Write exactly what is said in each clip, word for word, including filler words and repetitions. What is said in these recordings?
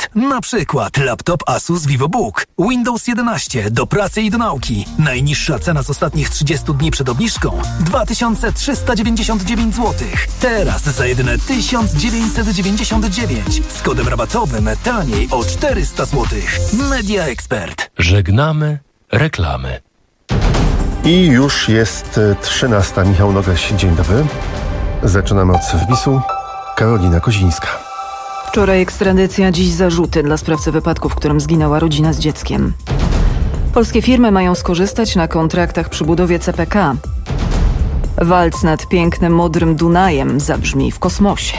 Na przykład laptop Asus VivoBook, Windows jedenaście do pracy i do nauki. Najniższa cena z ostatnich trzydziestu dni przed obniżką dwa tysiące trzysta dziewięćdziesiąt dziewięć złotych. Teraz za jedyne tysiąc dziewięćset dziewięćdziesiąt dziewięć. Z kodem rabatowym taniej o czterysta złotych. Media Expert. Żegnamy reklamy. I już jest trzynasta. Michał Nogaś, dzień dobry. Zaczynamy od serwisu. Karolina Kozińska. Wczoraj ekstradycja, dziś zarzuty dla sprawcy wypadku, w którym zginęła rodzina z dzieckiem. Polskie firmy mają skorzystać na kontraktach przy budowie C P K. Walc nad pięknym, modrym Dunajem zabrzmi w kosmosie.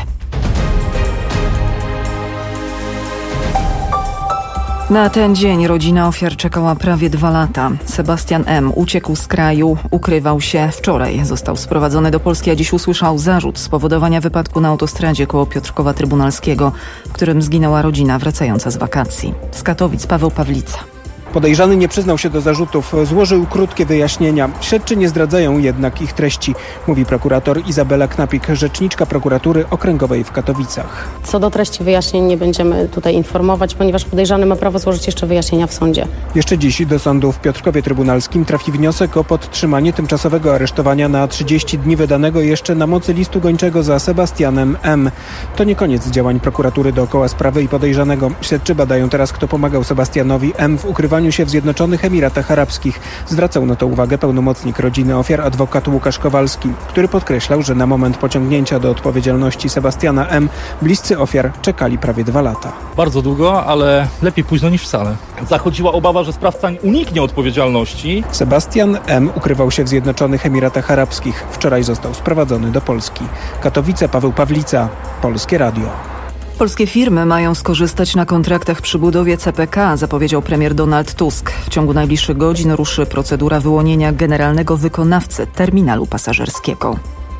Na ten dzień rodzina ofiar czekała prawie dwa lata. Sebastian M. uciekł z kraju, ukrywał się. Wczoraj został sprowadzony do Polski, a dziś usłyszał zarzut spowodowania wypadku na autostradzie koło Piotrkowa Trybunalskiego, w którym zginęła rodzina wracająca z wakacji. Z Katowic Paweł Pawlica. Podejrzany nie przyznał się do zarzutów, złożył krótkie wyjaśnienia. Śledczy nie zdradzają jednak ich treści, mówi prokurator Izabela Knapik, rzeczniczka prokuratury okręgowej w Katowicach. Co do treści wyjaśnień nie będziemy tutaj informować, ponieważ podejrzany ma prawo złożyć jeszcze wyjaśnienia w sądzie. Jeszcze dziś do sądu w Piotrkowie Trybunalskim trafi wniosek o podtrzymanie tymczasowego aresztowania na trzydzieści dni wydanego jeszcze na mocy listu gończego za Sebastianem M. To nie koniec działań prokuratury dookoła sprawy i podejrzanego. Śledczy badają teraz, kto pomagał Sebastianowi M. w ukrywaniu się w Zjednoczonych Emiratach Arabskich. Zwracał na to uwagę pełnomocnik rodziny ofiar, adwokat Łukasz Kowalski, który podkreślał, że na moment pociągnięcia do odpowiedzialności Sebastiana M. bliscy ofiar czekali prawie dwa lata. Bardzo długo, ale lepiej późno niż wcale. Zachodziła obawa, że sprawca uniknie odpowiedzialności. Sebastian M. ukrywał się w Zjednoczonych Emiratach Arabskich. Wczoraj został sprowadzony do Polski. Katowice, Paweł Pawlica, Polskie Radio. Polskie firmy mają skorzystać na kontraktach przy budowie C P K, zapowiedział premier Donald Tusk. W ciągu najbliższych godzin ruszy procedura wyłonienia generalnego wykonawcy terminalu pasażerskiego.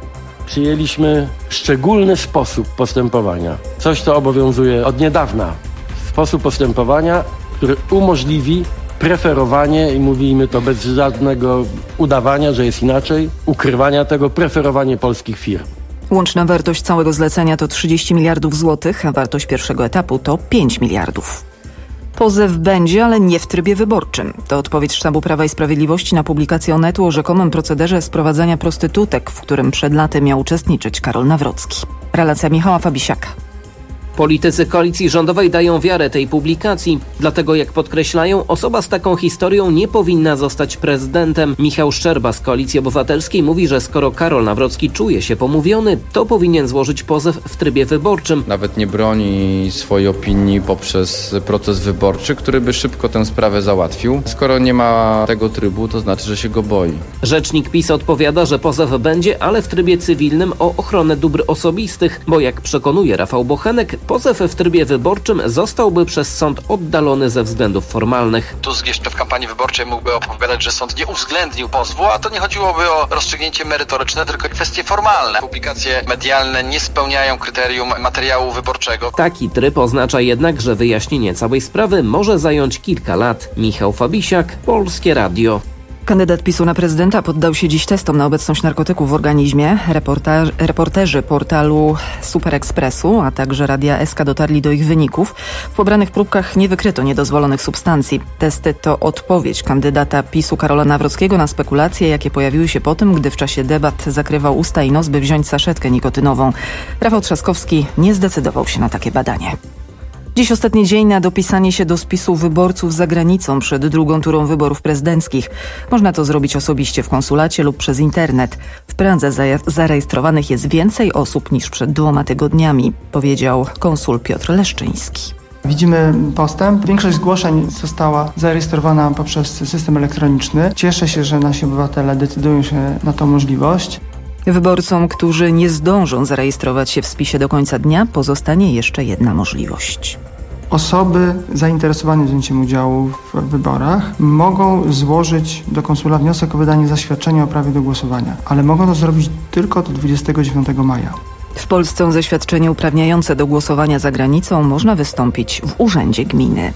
Przyjęliśmy szczególny sposób postępowania. Coś, co obowiązuje od niedawna. Sposób postępowania, który umożliwi preferowanie, i mówimy to bez żadnego udawania, że jest inaczej, ukrywania tego, preferowanie polskich firm. Łączna wartość całego zlecenia to trzydzieści miliardów złotych, a wartość pierwszego etapu to pięć miliardów. Pozew będzie, ale nie w trybie wyborczym. To odpowiedź Sztabu Prawa i Sprawiedliwości na publikację Onetu o rzekomym procederze sprowadzania prostytutek, w którym przed latem miał uczestniczyć Karol Nawrocki. Relacja Michała Fabisiaka. Politycy koalicji rządowej dają wiarę tej publikacji, dlatego jak podkreślają, osoba z taką historią nie powinna zostać prezydentem. Michał Szczerba z Koalicji Obywatelskiej mówi, że skoro Karol Nawrocki czuje się pomówiony, to powinien złożyć pozew w trybie wyborczym. Nawet nie broni swojej opinii poprzez proces wyborczy, który by szybko tę sprawę załatwił. Skoro nie ma tego trybu, to znaczy, że się go boi. Rzecznik PiS odpowiada, że pozew będzie, ale w trybie cywilnym o ochronę dóbr osobistych, bo jak przekonuje Rafał Bochenek, pozew w trybie wyborczym zostałby przez sąd oddalony ze względów formalnych. Tusk jeszcze w kampanii wyborczej mógłby opowiadać, że sąd nie uwzględnił pozwu, a to nie chodziłoby o rozstrzygnięcie merytoryczne, tylko kwestie formalne. Publikacje medialne nie spełniają kryterium materiału wyborczego. Taki tryb oznacza jednak, że wyjaśnienie całej sprawy może zająć kilka lat. Michał Fabisiak, Polskie Radio. Kandydat PiSu na prezydenta poddał się dziś testom na obecność narkotyków w organizmie. Reportaż, reporterzy portalu Super Expressu, a także Radia S K dotarli do ich wyników. W pobranych próbkach nie wykryto niedozwolonych substancji. Testy to odpowiedź kandydata PiSu Karola Nawrockiego na spekulacje, jakie pojawiły się po tym, gdy w czasie debat zakrywał usta i nos, by wziąć saszetkę nikotynową. Rafał Trzaskowski nie zdecydował się na takie badanie. Dziś ostatni dzień na dopisanie się do spisu wyborców za granicą przed drugą turą wyborów prezydenckich. Można to zrobić osobiście w konsulacie lub przez internet. W Pradze zarejestrowanych jest więcej osób niż przed dwoma tygodniami, powiedział konsul Piotr Leszczyński. Widzimy postęp. Większość zgłoszeń została zarejestrowana poprzez system elektroniczny. Cieszę się, że nasi obywatele decydują się na tą możliwość. Wyborcom, którzy nie zdążą zarejestrować się w spisie do końca dnia, pozostanie jeszcze jedna możliwość. Osoby zainteresowane wzięciem udziału w wyborach mogą złożyć do konsula wniosek o wydanie zaświadczenia o prawie do głosowania, ale mogą to zrobić tylko do dwudziestego dziewiątego maja. W Polsce o zaświadczenie uprawniające do głosowania za granicą można wystąpić w urzędzie gminy.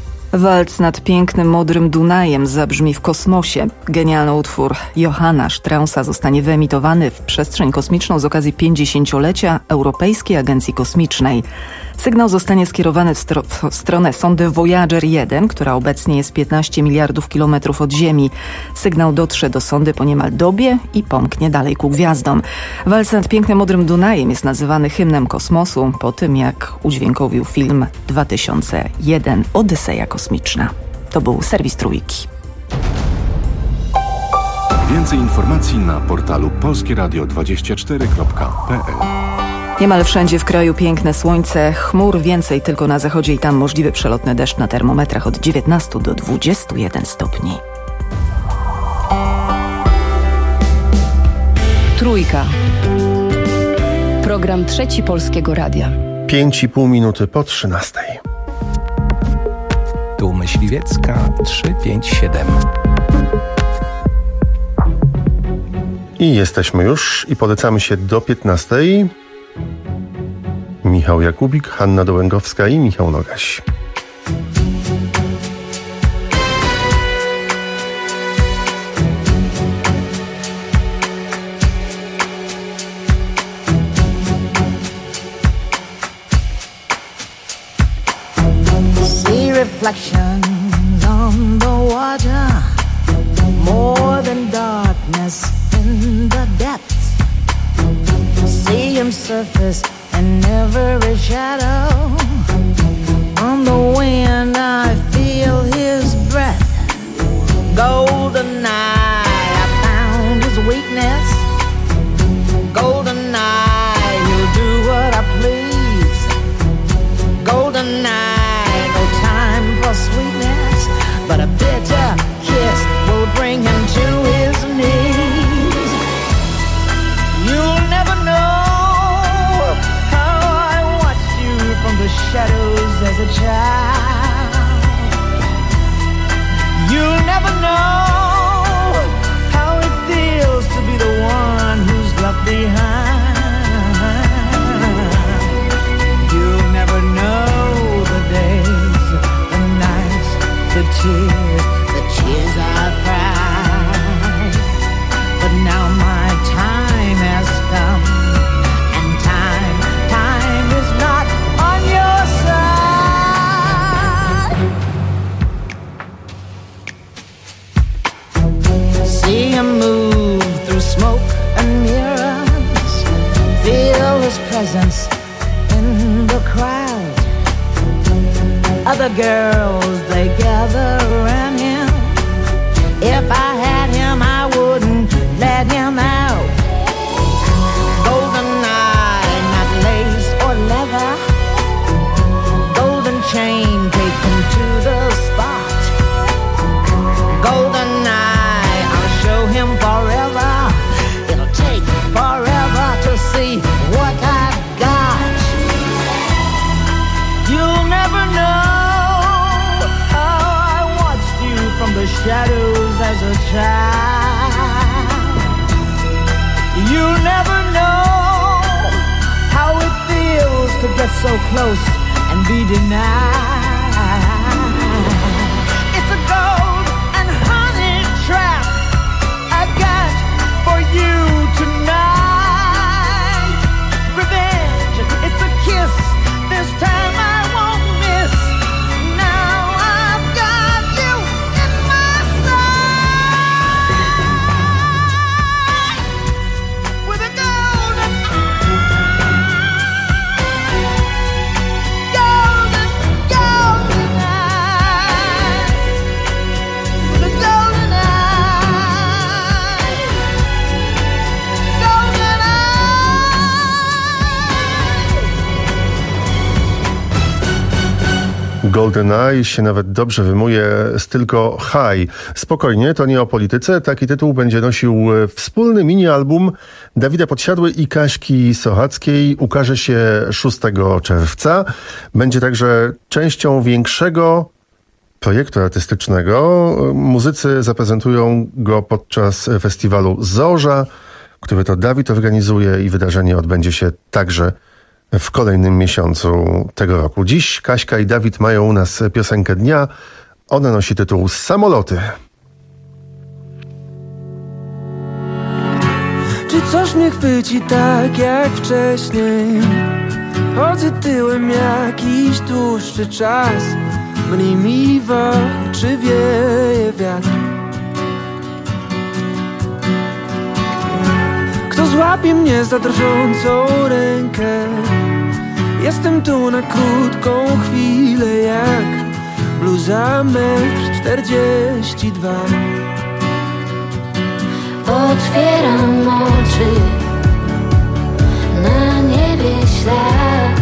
Walc nad pięknym, modrym Dunajem zabrzmi w kosmosie. Genialny utwór Johanna Straussa zostanie wyemitowany w przestrzeń kosmiczną z okazji pięćdziesięciolecia Europejskiej Agencji Kosmicznej. Sygnał zostanie skierowany w, stro- w stronę sondy Voyager jeden, która obecnie jest piętnaście miliardów kilometrów od Ziemi. Sygnał dotrze do sondy po niemal dobie i pomknie dalej ku gwiazdom. Walc nad pięknym modrym Dunajem jest nazywany hymnem kosmosu po tym, jak udźwiękowił film dwa tysiące jeden Odyseja kosmiczna. To był serwis Trójki. Więcej informacji na portalu polskie radio dwadzieścia cztery kropka p l. Niemal wszędzie w kraju piękne słońce, chmur więcej tylko na zachodzie i tam możliwy przelotny deszcz na termometrach od dziewiętnastu do dwudziestu jeden stopni. Trójka. Program Trzeci Polskiego Radia. Pięć i pół minuty po trzynastej. Tu Myśliwiecka trzy pięć siedem. I jesteśmy już i polecamy się do piętnastej. Michał Jakubik, Hanna Dołęgowska i Michał Nogaś. See reflections on the water, more than darkness in the depths. See him surface in every shadow. On the wind I feel his breath. Golden eye, I found his weakness. Golden eye, he'll do what I please. Golden eye, no time for sweetness, but a bitter kiss will bring him to his knees. You'll never know how I watched you from the shadows as a child. You'll never know how it feels to be the one who's left behind. You'll never know the days, the nights, the tears, the tears I've cried. But now my time has come, and time, time is not on your side. See him move through smoke and mirrors, feel his presence in the crowd. Other girls, they gather around him. If I had him, I wouldn't let him out. Golden eye, not lace or leather. Golden chain, take him to the spot. Golden eye, I'll show him forever. It'll take forever to see what I've got. You'll never know how I watched you from the shadows as a child. You'll never know how it feels to get so close and be denied. It's a gold and honey trap I've got for you tonight. Revenge, it's a kiss, this time I won't miss. Now I've got you in my sight. With a golden golden, golden eye. With a golden eye. Golden GoldenEye się nawet dobrze wymuje z tylko High. Spokojnie, to nie o polityce. Taki tytuł będzie nosił wspólny mini-album Dawida Podsiadły i Kaśki Sochackiej. Ukaże się szóstego czerwca. Będzie także częścią większego projektu artystycznego. Muzycy zaprezentują go podczas festiwalu Zorza, który to Dawid organizuje i wydarzenie odbędzie się także w kolejnym miesiącu tego roku. Dziś Kaśka i Dawid mają u nas piosenkę dnia. Ona nosi tytuł Samoloty. Czy coś mnie chwyci tak jak wcześniej? Chodzę tyłem jakiś dłuższy czas, mniej mi w oczy wieje wiatr. Kto złapie mnie za drżącą rękę? Jestem tu na krótką chwilę jak bluza metr czterdzieści dwa. Otwieram oczy, na niebie ślad.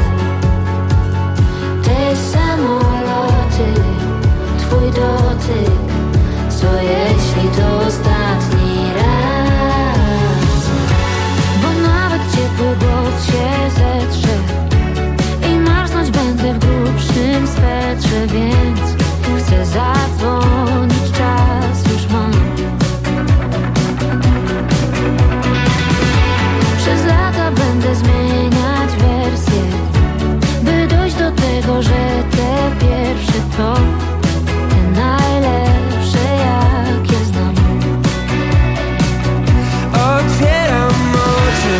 Te samoloty, twój dotyk. Co jeśli to ostatni raz? Bo nawet ciepły głos się zetrze i marznąć będę w grubszym swetrze, więc chcę zadzwonić, czas już mam. Przez lata będę zmieniać wersję, by dojść do tego, że te pierwsze to te najlepsze, jakie znam. Otwieram oczy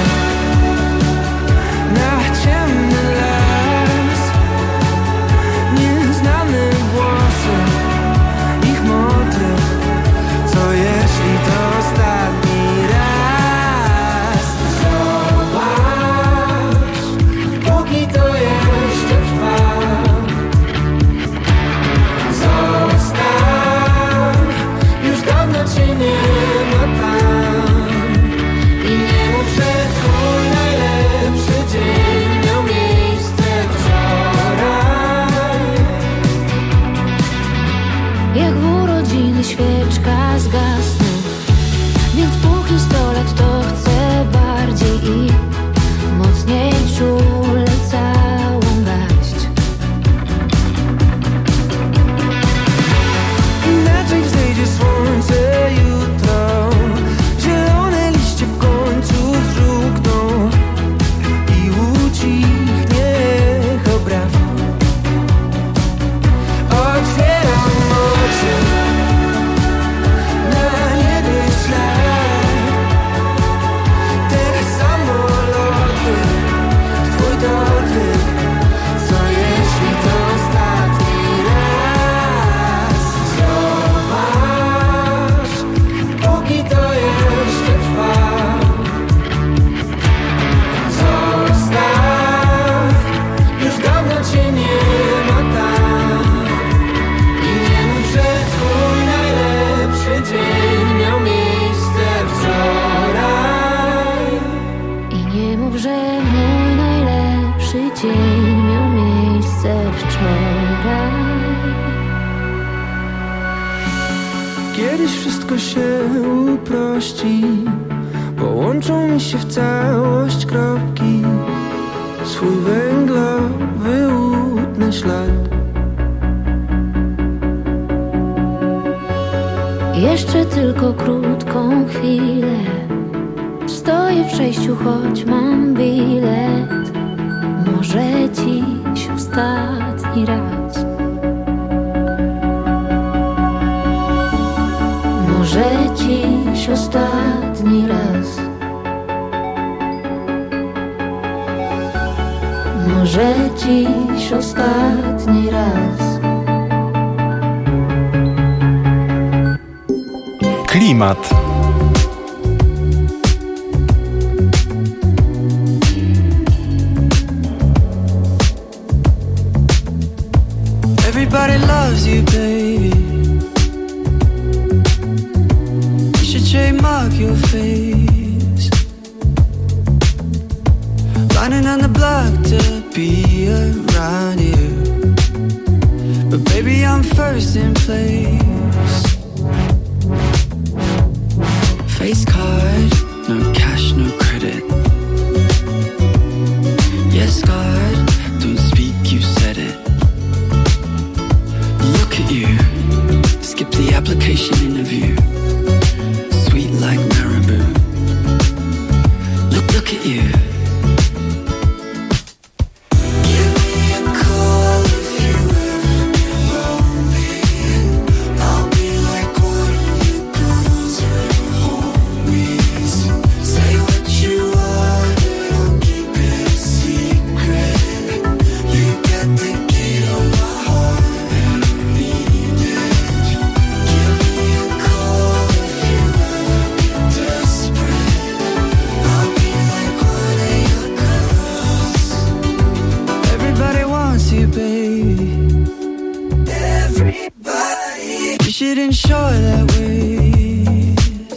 na ciemny las, nieznane głosy, ich motyw. Co jeśli to ostatni raz? Zobacz, póki to jeszcze trwa. Zostaw, już dawno cię nie ma tam. I nie mów, że twój najlepszy dzień miał miejsce wczoraj. Jak w urodziny świeczka zgasnę, więc póki sto lat to chcę bardziej i mocniej czule całą garść. Inaczej wzejdzie słońce jutro, zielone liście w końcu wzrukną i ucichnie echo braw. Otwieram oczy, na niebie ślad. Te samoloty, twój dotyk. Co jeśli to ostatni raz? Zobacz, póki to jeszcze trwa. Zostaw, już dawno cię nie ma tam. I nie mów, że twój najlepszy dzień miał miejsce wczoraj. I nie mów, że mój najlepszy dzień miał miejsce wczoraj. Kiedyś wszystko się uprości, połączą mi się w całość kropki, swój węglowy utnę ślad. Jeszcze tylko krótką chwilę, stoję w przejściu, choć mam bilet. Może dziś ostatni raz. Może dziś ostatni raz. Może dziś ostatni raz. Klimat. Everybody loves you, baby. You should trademark your face. Lining on the block to be around you, but baby, I'm first in place. Face card, no cash, no credit. Yes, God, don't speak, you said it. Look at you, skip the application interview. Sweet like marabou. Look, look at you. didn't show it that way.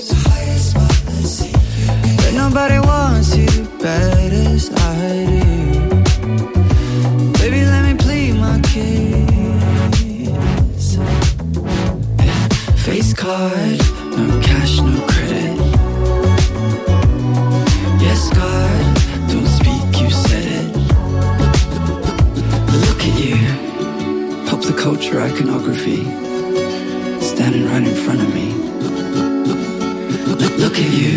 But nobody wants you the best I do. Baby, let me plead my case. Face card, no cash, no credit. Yes, God, don't speak, you said it. Look at you, pop the culture iconography, standing right in front of me. Look, look at you.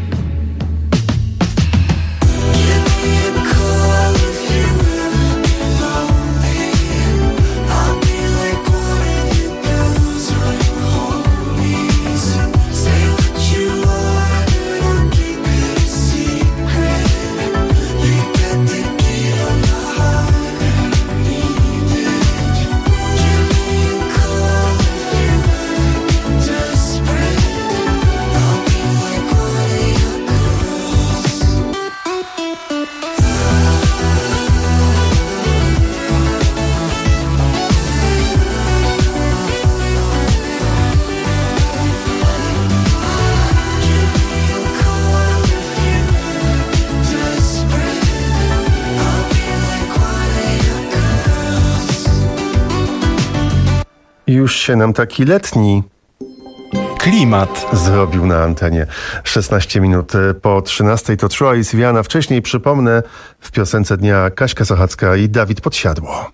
Już się nam taki letni klimat zrobił na antenie. szesnaście minut po trzynastej to Troye Sivan. Wcześniej, przypomnę, w piosence dnia Kaśka Sochacka i Dawid Podsiadło.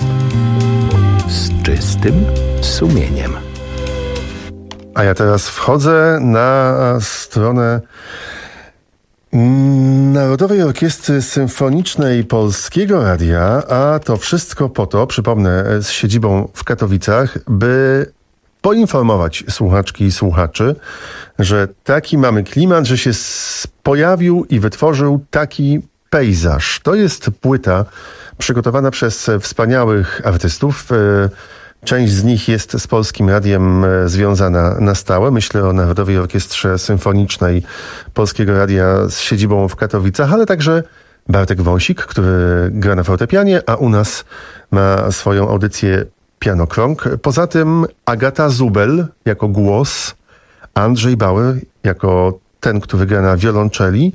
Z czystym sumieniem. A ja teraz wchodzę na stronę Narodowej Orkiestry Symfonicznej Polskiego Radia, a to wszystko po to, przypomnę, z siedzibą w Katowicach, by poinformować słuchaczki i słuchaczy, że taki mamy klimat, że się pojawił i wytworzył taki pejzaż. To jest płyta przygotowana przez wspaniałych artystów. Część z nich jest z Polskim Radiem związana na stałe. Myślę o Narodowej Orkiestrze Symfonicznej Polskiego Radia z siedzibą w Katowicach, ale także Bartek Wąsik, który gra na fortepianie, a u nas ma swoją audycję Pianokrąg. Poza tym Agata Zubel jako głos, Andrzej Bauer jako ten, który gra na wiolonczeli,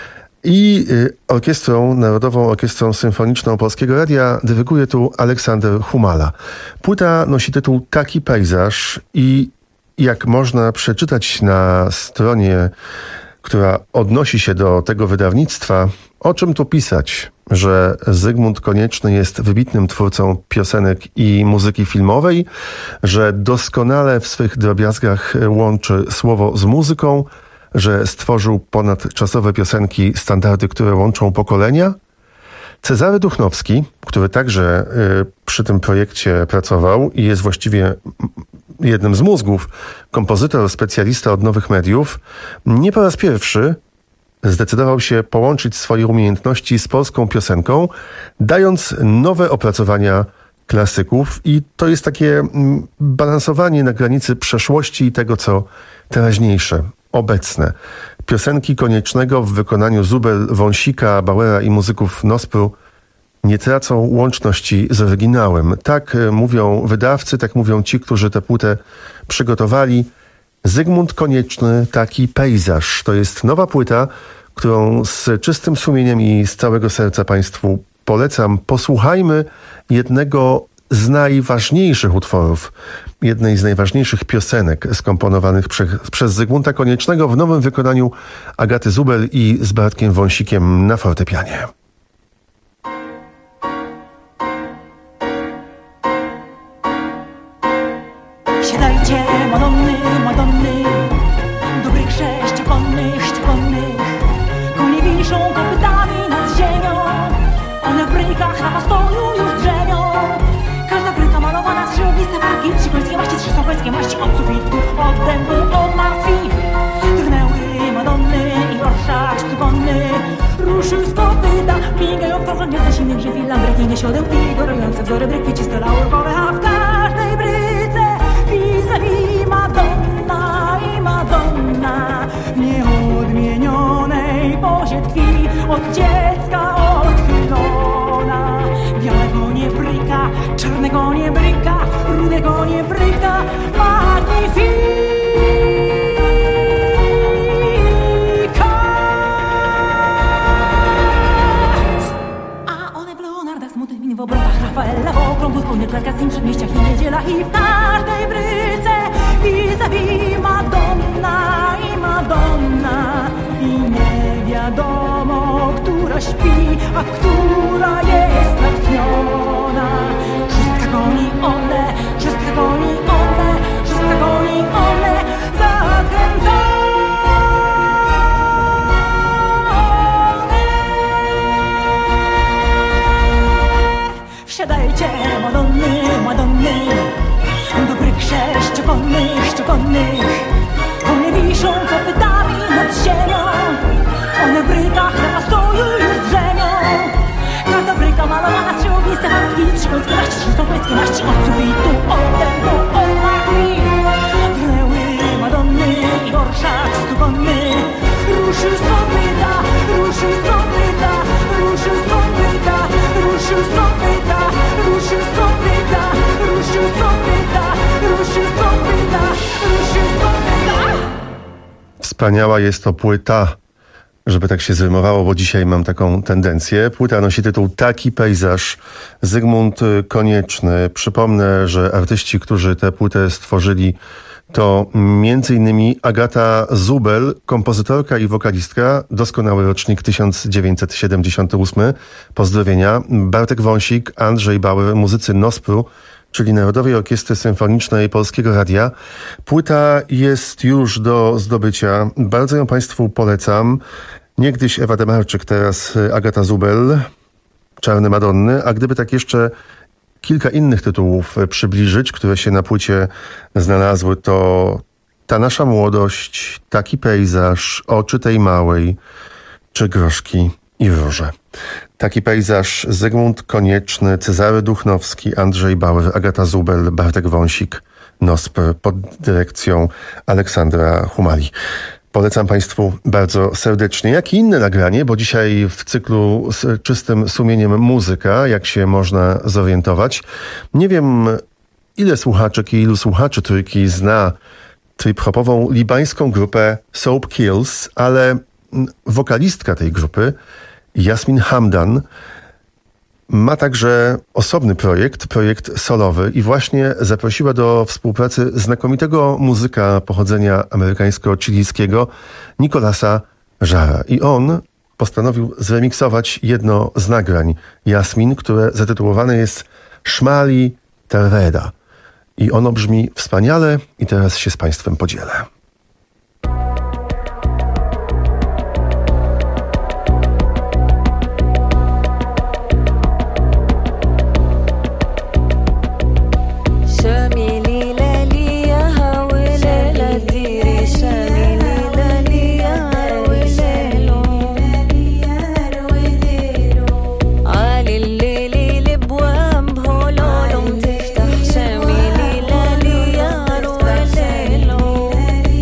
i orkiestrą, Narodową Orkiestrą Symfoniczną Polskiego Radia dyryguje tu Aleksander Humala. Płyta nosi tytuł Taki pejzaż i jak można przeczytać na stronie, która odnosi się do tego wydawnictwa, o czym tu pisać, że Zygmunt Konieczny jest wybitnym twórcą piosenek i muzyki filmowej, że doskonale w swych drobiazgach łączy słowo z muzyką, że stworzył ponadczasowe piosenki, standardy, które łączą pokolenia. Cezary Duchnowski, który także y, przy tym projekcie pracował i jest właściwie jednym z mózgów, kompozytor, specjalista od nowych mediów, nie po raz pierwszy zdecydował się połączyć swoje umiejętności z polską piosenką, dając nowe opracowania klasyków, i to jest takie mm, balansowanie na granicy przeszłości i tego, co teraźniejsze, obecne. Piosenki Koniecznego w wykonaniu Zubel, Wąsika, Bauera i muzyków Nospru nie tracą łączności z oryginałem. Tak mówią wydawcy, tak mówią ci, którzy tę płytę przygotowali. Zygmunt Konieczny, Taki pejzaż. To jest nowa płyta, którą z czystym sumieniem i z całego serca Państwu polecam. Posłuchajmy jednego z najważniejszych utworów, jednej z najważniejszych piosenek skomponowanych prze, przez Zygmunta Koniecznego w nowym wykonaniu Agaty Zubel i z Bartkiem Wąsikiem na fortepianie. Siadajcie, Madonny, Madonny, dobrych sześciokonnych, ściekonnych, konie wiszą kopytami nad ziemią, one w brykach na postoju już drzemią. Każda bryka malowana z żywopiste warki, trzy końskie maści, trzy sokońskie maści, od sufitu, od dębu, od martwi. Drgnęły Madonny i orszak cukonny ruszył z kopyta, migają w torze gniazda silnych żywi, lambreki niesiodeł i gorące wzory bryki, czyste laurkowe, a w każdej bryce vis-a-vis Madonna i Madonna w nieodmienionej pozie tkwi, od dziecka odchylona. Białego nie bryka, czarnego nie nie bryka, rudego nie bryka, magnificat. A one w Leonarda smutnymi w obrotach, Rafaela w okrągłych konieczkach, w przedmieściach i niedzielach i w każdej bryce vis-a-vis Madonna i Madonna. I nie wiadomo, która śpi, a która jest natchniona. Szóstka goni one, szóstka goni one, szóstka goni one, zakręcone. Wsiadajcie, Madonny, Madonny, dobrych sześciokonnych, ściokonnych. Konie wiszą kopytami nad ziemią, one w brykach na postoju już drzemią. Każda bryka malowana, trzy ogniste farbki, trzy polskie maści, trzy sąpejskie maści, od sufitu, odem do ołachni. Drnęły Madonny i orszak stukonny, ruszył z kopyta, ruszył z kopyta, ruszył z kopyta, ruszył z kopyta, ruszył z kopyta, ruszył z kopyta, ruszył z kopyta, ruszył z kopyta. Wspaniała jest to płyta, żeby tak się zrymowało, bo dzisiaj mam taką tendencję. Płyta nosi tytuł Taki pejzaż. Zygmunt Konieczny. Przypomnę, że artyści, którzy tę płytę stworzyli, to między innymi Agata Zubel, kompozytorka i wokalistka, doskonały rocznik tysiąc dziewięćset siedemdziesiąty ósmy. Pozdrowienia. Bartek Wąsik, Andrzej Bauer, muzycy Nospru, czyli Narodowej Orkiestry Symfonicznej Polskiego Radia. Płyta jest już do zdobycia. Bardzo ją Państwu polecam. Niegdyś Ewa Demarczyk, teraz Agata Zubel, Czarne Madonny, a gdyby tak jeszcze kilka innych tytułów przybliżyć, które się na płycie znalazły, to Ta nasza młodość, Taki pejzaż, Oczy tej małej, czy Groszki i róże. Taki pejzaż, Zygmunt Konieczny, Cezary Duchnowski, Andrzej Bauer, Agata Zubel, Bartek Wąsik, Nosp pod dyrekcją Aleksandra Humali. Polecam Państwu bardzo serdecznie, jak i inne nagranie, bo dzisiaj w cyklu z czystym sumieniem muzyka, jak się można zorientować. Nie wiem, ile słuchaczek i ilu słuchaczy trójki zna trip-hopową libańską grupę Soap Kills, ale wokalistka tej grupy, Yasmin Hamdan, ma także osobny projekt, projekt solowy i właśnie zaprosiła do współpracy znakomitego muzyka pochodzenia amerykańsko-chilijskiego Nicolasa Jara. I on postanowił zremiksować jedno z nagrań Yasmin, które zatytułowane jest Szmali Terveda. I ono brzmi wspaniale i teraz się z Państwem podzielę. علي الليلي الابواب هولولهم تفتح شامي ليلة ليالي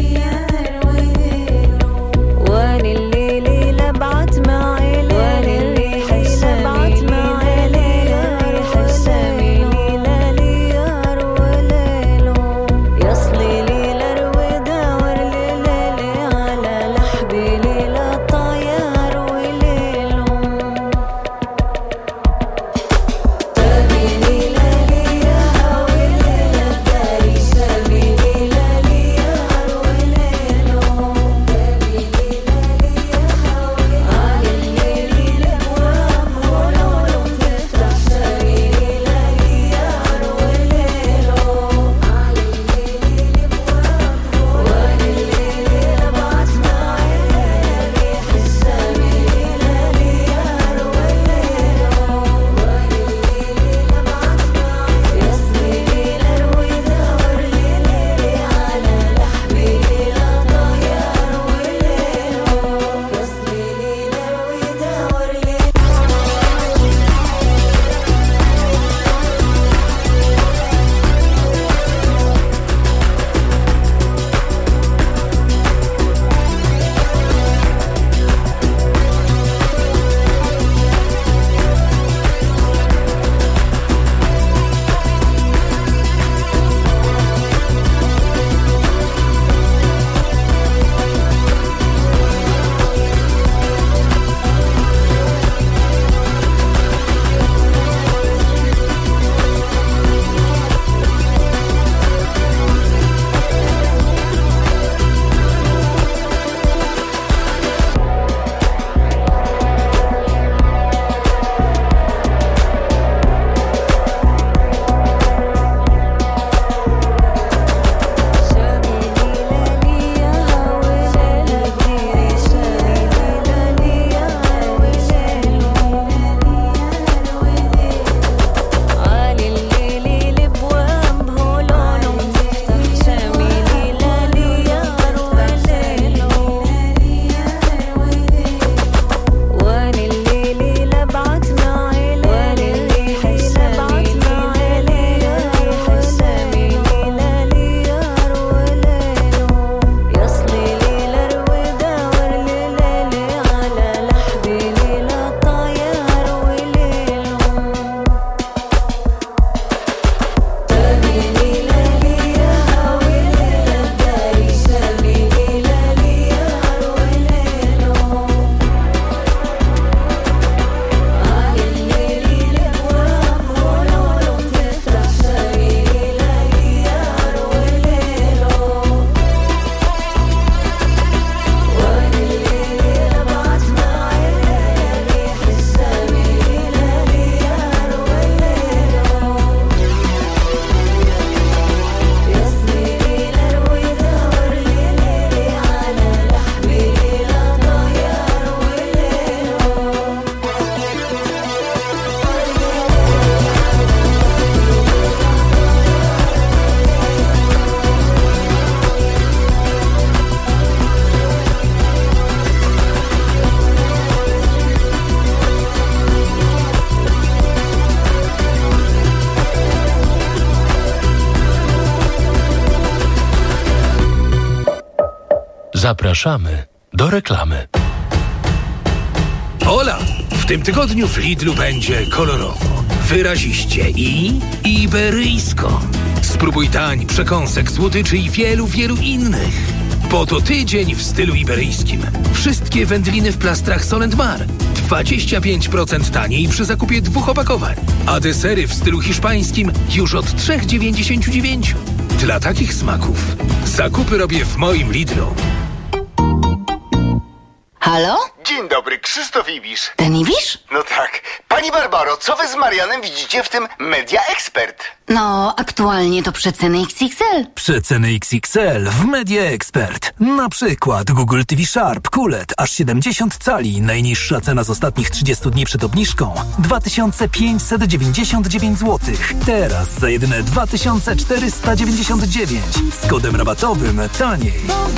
Zapraszamy do reklamy. Hola! W tym tygodniu w Lidlu będzie kolorowo, wyraziście i iberyjsko. Spróbuj tań, przekąsek, słodyczy i wielu, wielu innych. Bo to tydzień w stylu iberyjskim. Wszystkie wędliny w plastrach Sol and Mar. dwadzieścia pięć procent taniej przy zakupie dwóch opakowań. A desery w stylu hiszpańskim już od trzy dziewięćdziesiąt dziewięć. Dla takich smaków zakupy robię w moim Lidlu. Halo? Dzień dobry, Krzysztof Ibisz. Ten Ibisz? No tak. Pani Barbaro, co wy z Marianem widzicie w tym Media Expert? No, aktualnie to przeceny X X L. Przeceny X X L w Media Expert. Na przykład Google T V Sharp Q L E D aż siedemdziesiąt cali. Najniższa cena z ostatnich trzydziestu dni przed obniżką dwa tysiące pięćset dziewięćdziesiąt dziewięć złotych. Teraz za jedyne dwa tysiące czterysta dziewięćdziesiąt dziewięć. Z kodem rabatowym taniej.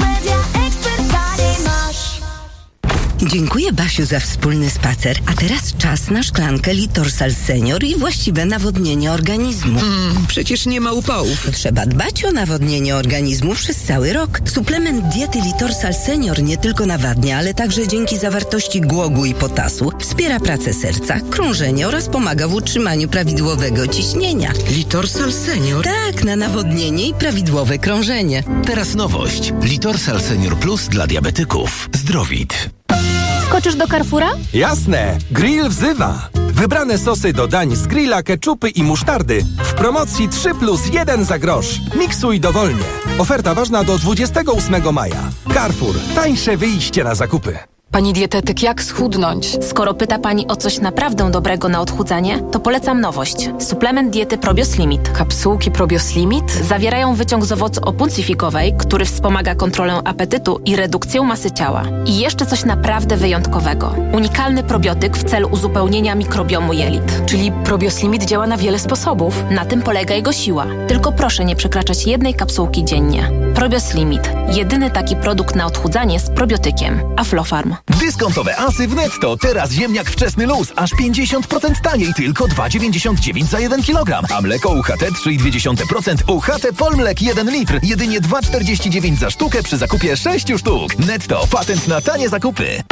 Dziękuję, Basiu, za wspólny spacer. A teraz czas na szklankę Litorsal Senior i właściwe nawodnienie organizmu. Mm, przecież nie ma upałów. Trzeba dbać o nawodnienie organizmu przez cały rok. Suplement diety Litorsal Senior nie tylko nawadnia, ale także dzięki zawartości głogu i potasu wspiera pracę serca, krążenie oraz pomaga w utrzymaniu prawidłowego ciśnienia. Litorsal Senior? Tak, na nawodnienie i prawidłowe krążenie. Teraz nowość. Litorsal Senior Plus dla diabetyków. Zdrowit. Skoczysz do Carrefoura? Jasne! Grill wzywa! Wybrane sosy do dań z grilla, keczupy i musztardy w promocji trzy plus jeden za grosz. Miksuj dowolnie. Oferta ważna do dwudziestego ósmego maja. Carrefour. Tańsze wyjście na zakupy. Pani dietetyk, jak schudnąć? Skoro pyta Pani o coś naprawdę dobrego na odchudzanie, to polecam nowość. Suplement diety Probios Limit. Kapsułki Probios Limit zawierają wyciąg z owocu opuncyfikowej, który wspomaga kontrolę apetytu i redukcję masy ciała. I jeszcze coś naprawdę wyjątkowego. Unikalny probiotyk w celu uzupełnienia mikrobiomu jelit. Czyli Probios Limit działa na wiele sposobów. Na tym polega jego siła. Tylko proszę nie przekraczać jednej kapsułki dziennie. Probios Limit. Jedyny taki produkt na odchudzanie z probiotykiem. Aflofarm. Dyskontowe asy w Netto. Teraz ziemniak wczesny luz. Aż pięćdziesiąt procent taniej. Tylko dwa dziewięćdziesiąt dziewięć za jeden kilogram. A mleko U H T trzy i dwie dziesiąte procent. U H T Polmlek jeden litr. Jedynie dwa czterdzieści dziewięć za sztukę przy zakupie sześciu sztuk. Netto. Patent na tanie zakupy.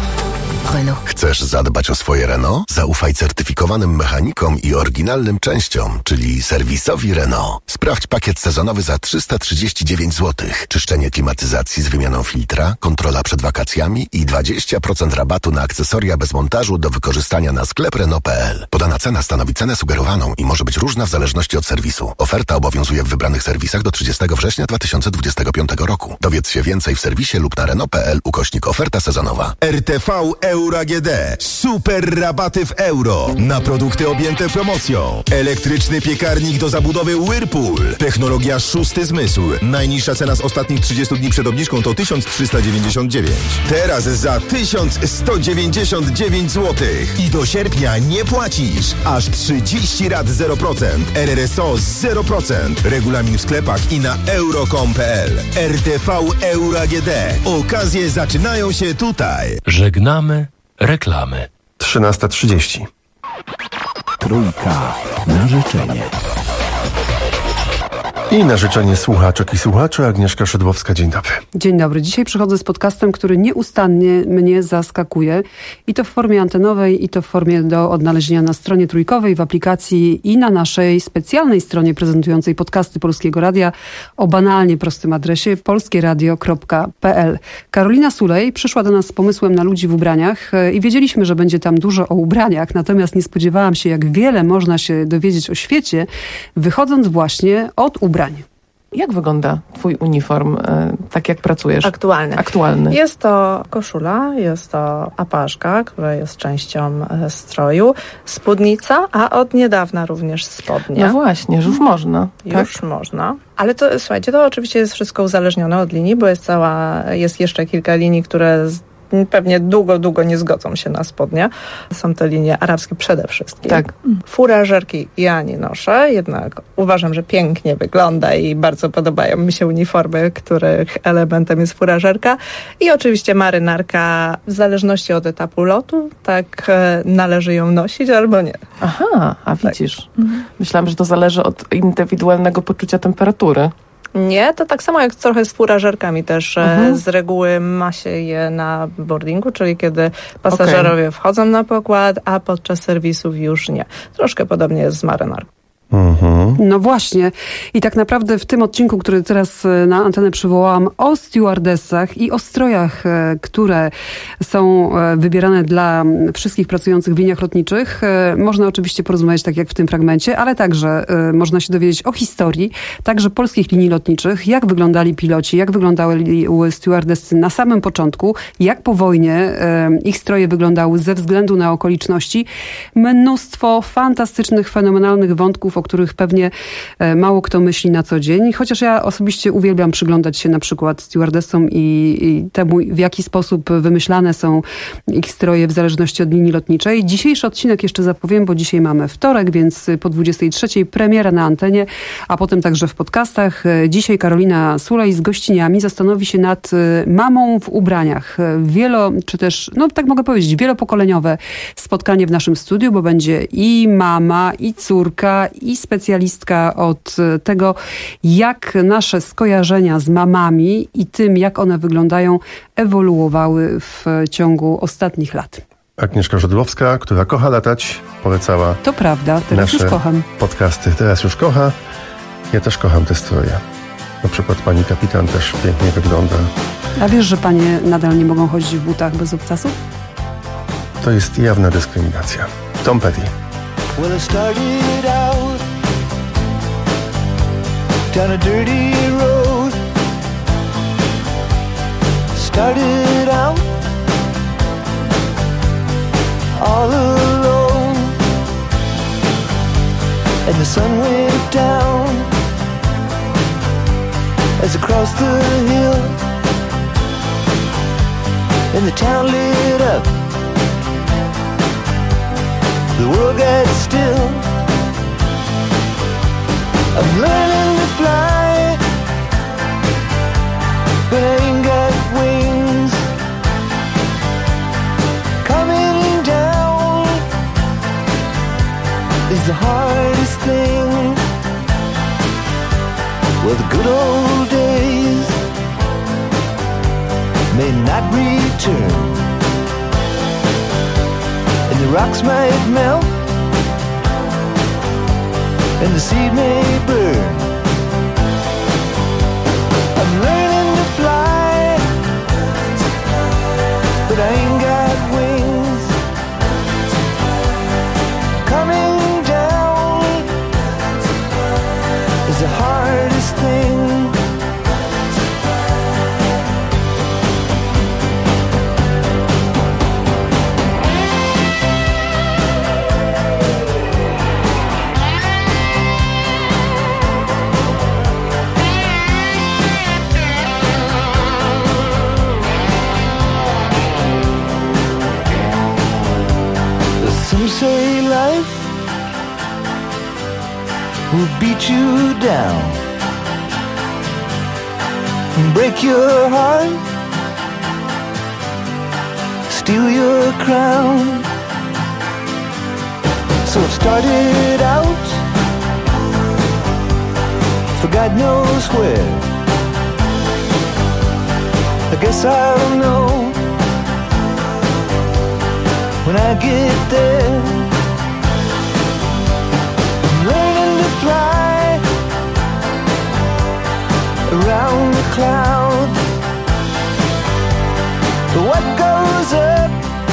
Renault. Chcesz zadbać o swoje Renault? Zaufaj certyfikowanym mechanikom i oryginalnym częściom, czyli serwisowi Renault. Sprawdź pakiet sezonowy za trzysta trzydzieści dziewięć złotych. Czyszczenie klimatyzacji z wymianą filtra, kontrola przed wakacjami i dwadzieścia procent rabatu na akcesoria bez montażu do wykorzystania na sklep Renault kropka p l. Podana cena stanowi cenę sugerowaną i może być różna w zależności od serwisu. Oferta obowiązuje w wybranych serwisach do trzydziestego września dwa tysiące dwudziestego piątego roku. Dowiedz się więcej w serwisie lub na Renault kropka p l ukośnik oferta sezonowa. R T V Euro A G D. Super rabaty w euro na produkty objęte promocją. Elektryczny piekarnik do zabudowy Whirlpool. Technologia szósty zmysł. Najniższa cena z ostatnich trzydziestu dni przed obniżką to tysiąc trzysta dziewięćdziesiąt dziewięć. Teraz za tysiąc sto dziewięćdziesiąt dziewięć złotych. I do sierpnia nie płacisz. Aż trzydzieści rat zero procent. R R S O zero procent. Regulamin w sklepach i na euro kropka com kropka p l. R T V Euro A G D. Okazje zaczynają się tutaj. Żegnamy reklamy. trzynasta trzydzieści. Trójka na życzenie. I na życzenie słuchaczek i słuchaczy Agnieszka Szydłowska. Dzień dobry. Dzień dobry. Dzisiaj przychodzę z podcastem, który nieustannie mnie zaskakuje. I to w formie antenowej, i to w formie do odnalezienia na stronie trójkowej, w aplikacji i na naszej specjalnej stronie prezentującej podcasty Polskiego Radia o banalnie prostym adresie polskieradio kropka p l. Karolina Sulej przyszła do nas z pomysłem na ludzi w ubraniach i wiedzieliśmy, że będzie tam dużo o ubraniach, natomiast nie spodziewałam się, jak wiele można się dowiedzieć o świecie, wychodząc właśnie od ubrań. Jak wygląda twój uniform, tak jak pracujesz? Aktualny. Aktualny. Jest to koszula, jest to apaszka, która jest częścią stroju, spódnica, a od niedawna również spodnie. No właśnie, że już można. Już tak? można. Ale to, słuchajcie, to oczywiście jest wszystko uzależnione od linii, bo jest cała, jest jeszcze kilka linii, które z pewnie długo, długo nie zgodzą się na spodnie. Są to linie arabskie przede wszystkim. Tak. Furażerki ja nie noszę, jednak uważam, że pięknie wygląda i bardzo podobają mi się uniformy, których elementem jest furażerka. I oczywiście marynarka, w zależności od etapu lotu, tak należy ją nosić albo nie. Aha, a widzisz. Tak. Myślałam, że to zależy od indywidualnego poczucia temperatury. Nie, to tak samo jak trochę z furażerkami też. Mhm. Z reguły ma się je na boardingu, czyli kiedy pasażerowie okay. wchodzą na pokład, a podczas serwisów już nie. Troszkę podobnie jest z marynarką. Mhm. No właśnie. I tak naprawdę w tym odcinku, który teraz na antenę przywołałam, o stewardessach i o strojach, które są wybierane dla wszystkich pracujących w liniach lotniczych, można oczywiście porozmawiać tak jak w tym fragmencie, ale także można się dowiedzieć o historii, także polskich linii lotniczych, jak wyglądali piloci, jak wyglądały stewardessy na samym początku, jak po wojnie ich stroje wyglądały ze względu na okoliczności. Mnóstwo fantastycznych, fenomenalnych wątków, o których pewnie mało kto myśli na co dzień. Chociaż ja osobiście uwielbiam przyglądać się na przykład stewardessom i, i temu, w jaki sposób wymyślane są ich stroje w zależności od linii lotniczej. Dzisiejszy odcinek jeszcze zapowiem, bo dzisiaj mamy wtorek, więc po dwudziestej trzeciej premiera na antenie, a potem także w podcastach. Dzisiaj Karolina Sulej z gościniami zastanowi się nad mamą w ubraniach. Wielo, czy też, no tak mogę powiedzieć, wielopokoleniowe spotkanie w naszym studiu, bo będzie i mama, i córka, i specjalistka od tego, jak nasze skojarzenia z mamami i tym, jak one wyglądają, ewoluowały w ciągu ostatnich lat. Agnieszka Żydłowska, która kocha latać, polecała. To prawda, teraz już kocham. Podcasty teraz już kocha. Ja też kocham te stroje. Na przykład pani kapitan też pięknie wygląda. A wiesz, że panie nadal nie mogą chodzić w butach bez obcasów? To jest jawna dyskryminacja. Tom Petty. Well, I started out down a dirty road. Started out all alone, and the sun went down as I crossed the hill, and the town lit up. The world got still. I'm learning to fly, but I ain't got wings. Coming down is the hardest thing. Well, the good old days may not return, and the rocks might melt, and the seed may burn. I'm learning to fly, but I ain't got wings. Coming down is the hardest thing. Some say life will beat you down and break your heart, steal your crown. So I've started out for God knows where. I guess I'll know when I get there. I'm learning to fly around the clouds, but what goes up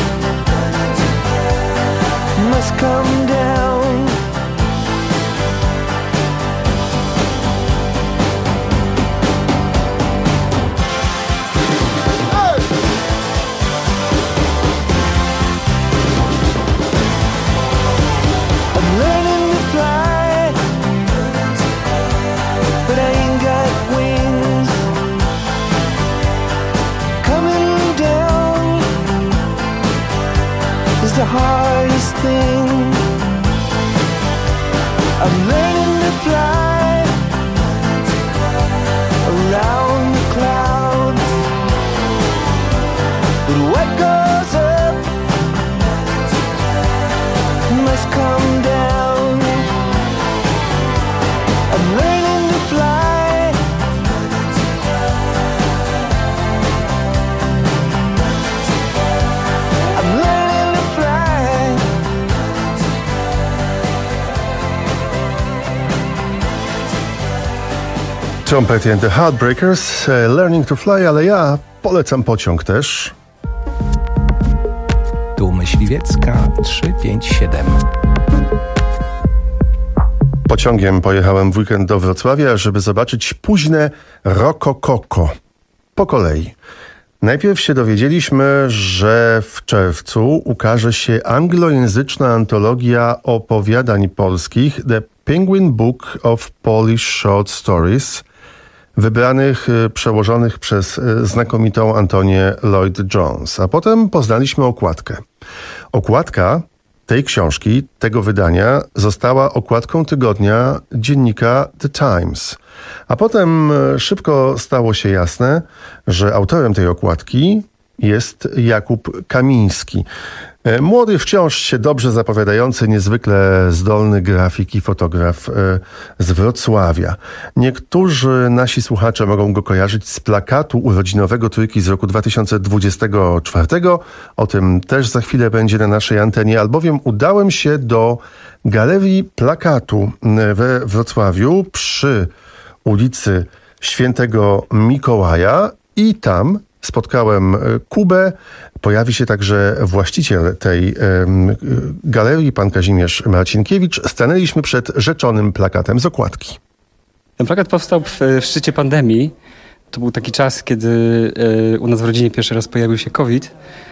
must come down. The hardest thing. Tom Petty and the Heartbreakers, Learning to Fly, ale ja polecam pociąg też. Tu Myśliwiecka trzysta pięćdziesiąt siedem. Pociągiem pojechałem w weekend do Wrocławia, żeby zobaczyć późne rokokoko. Po kolei. Najpierw się dowiedzieliśmy, że w czerwcu ukaże się anglojęzyczna antologia opowiadań polskich The Penguin Book of Polish Short Stories, wybranych, przełożonych przez znakomitą Antonię Lloyd-Jones. A potem poznaliśmy okładkę. Okładka tej książki, tego wydania, została okładką tygodnia dziennika The Times. A potem szybko stało się jasne, że autorem tej okładki jest Jakub Kamiński. Młody, wciąż się dobrze zapowiadający, niezwykle zdolny grafik i fotograf z Wrocławia. Niektórzy nasi słuchacze mogą go kojarzyć z plakatu urodzinowego Trójki z roku dwa tysiące dwudziestego czwartego. O tym też za chwilę będzie na naszej antenie, albowiem udałem się do Galerii Plakatu we Wrocławiu przy ulicy Świętego Mikołaja i tam spotkałem Kubę. Pojawi się także właściciel tej um, galerii, pan Kazimierz Marcinkiewicz. Stanęliśmy przed rzeczonym plakatem z okładki. Ten plakat powstał w, w szczycie pandemii. To był taki czas, kiedy y, u nas w rodzinie pierwszy raz pojawił się COVID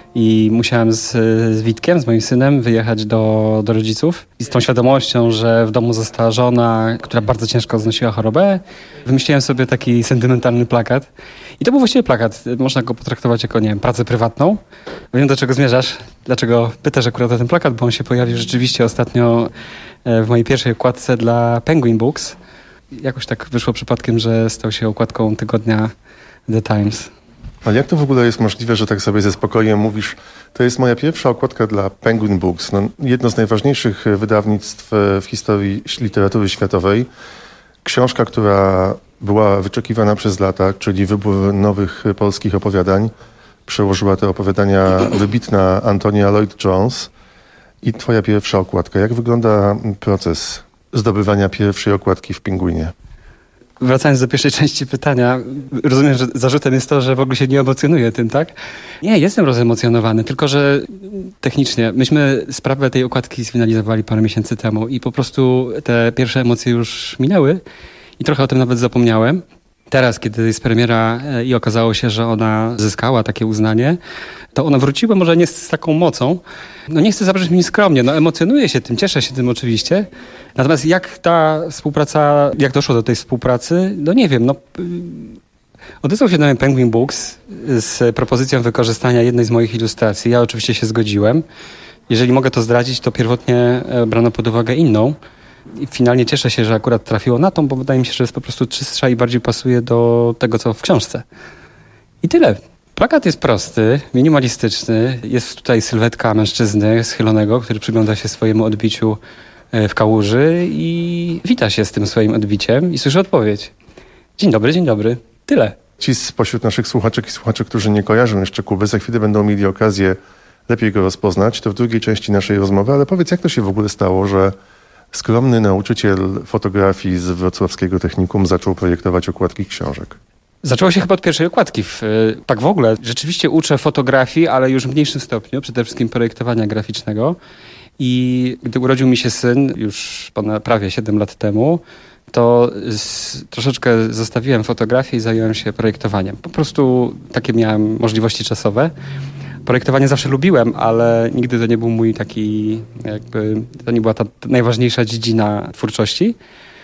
i musiałem z, z Witkiem, z moim synem, wyjechać do, do rodziców. I z tą świadomością, że w domu została żona, która bardzo ciężko znosiła chorobę, wymyśliłem sobie taki sentymentalny plakat. I to był właściwie plakat. Można go potraktować jako, nie wiem, pracę prywatną. Wiem, do czego zmierzasz, dlaczego pytasz akurat o ten plakat, bo on się pojawił rzeczywiście ostatnio w mojej pierwszej okładce dla Penguin Books. Jakoś tak wyszło przypadkiem, że stał się okładką tygodnia The Times. Ale jak to w ogóle jest możliwe, że tak sobie ze spokojem mówisz, to jest moja pierwsza okładka dla Penguin Books, no, jedno z najważniejszych wydawnictw w historii literatury światowej. Książka, która była wyczekiwana przez lata, czyli wybór nowych polskich opowiadań. Przełożyła te opowiadania wybitna Antonia Lloyd-Jones. I twoja pierwsza okładka. Jak wygląda proces zdobywania pierwszej okładki w Pingwinie? Wracając do pierwszej części pytania, rozumiem, że zarzutem jest to, że w ogóle się nie emocjonuję tym, tak? Nie, jestem rozemocjonowany, tylko że technicznie. Myśmy sprawę tej okładki sfinalizowali parę miesięcy temu i po prostu te pierwsze emocje już minęły i trochę o tym nawet zapomniałem. Teraz, kiedy jest premiera i okazało się, że ona zyskała takie uznanie, to ona wróciła może nie z taką mocą. No nie chcę zabrzmieć skromnie, no emocjonuję się tym, cieszę się tym oczywiście. Natomiast jak ta współpraca, jak doszło do tej współpracy, no nie wiem, no odezwał się do mnie Penguin Books z propozycją wykorzystania jednej z moich ilustracji. Ja oczywiście się zgodziłem. Jeżeli mogę to zdradzić, to pierwotnie brano pod uwagę inną. I finalnie cieszę się, że akurat trafiło na tą, bo wydaje mi się, że jest po prostu czystsza i bardziej pasuje do tego, co w książce. I tyle. Plakat jest prosty, minimalistyczny. Jest tutaj sylwetka mężczyzny schylonego, który przygląda się swojemu odbiciu w kałuży i wita się z tym swoim odbiciem i słyszy odpowiedź. Dzień dobry, dzień dobry. Tyle. Ci spośród naszych słuchaczek i słuchaczy, którzy nie kojarzą jeszcze Kuby, za chwilę będą mieli okazję lepiej go rozpoznać. To w drugiej części naszej rozmowy, ale powiedz, jak to się w ogóle stało, że skromny nauczyciel fotografii z wrocławskiego technikum zaczął projektować okładki książek? Zaczęło się chyba od pierwszej okładki. Tak w ogóle. Rzeczywiście uczę fotografii, ale już w mniejszym stopniu, przede wszystkim projektowania graficznego. I gdy urodził mi się syn, już ponad prawie siedem lat temu, to z, troszeczkę zostawiłem fotografię i zająłem się projektowaniem. Po prostu takie miałem możliwości czasowe. Projektowanie zawsze lubiłem, ale nigdy to nie był mój taki, jakby, to nie była ta najważniejsza dziedzina twórczości.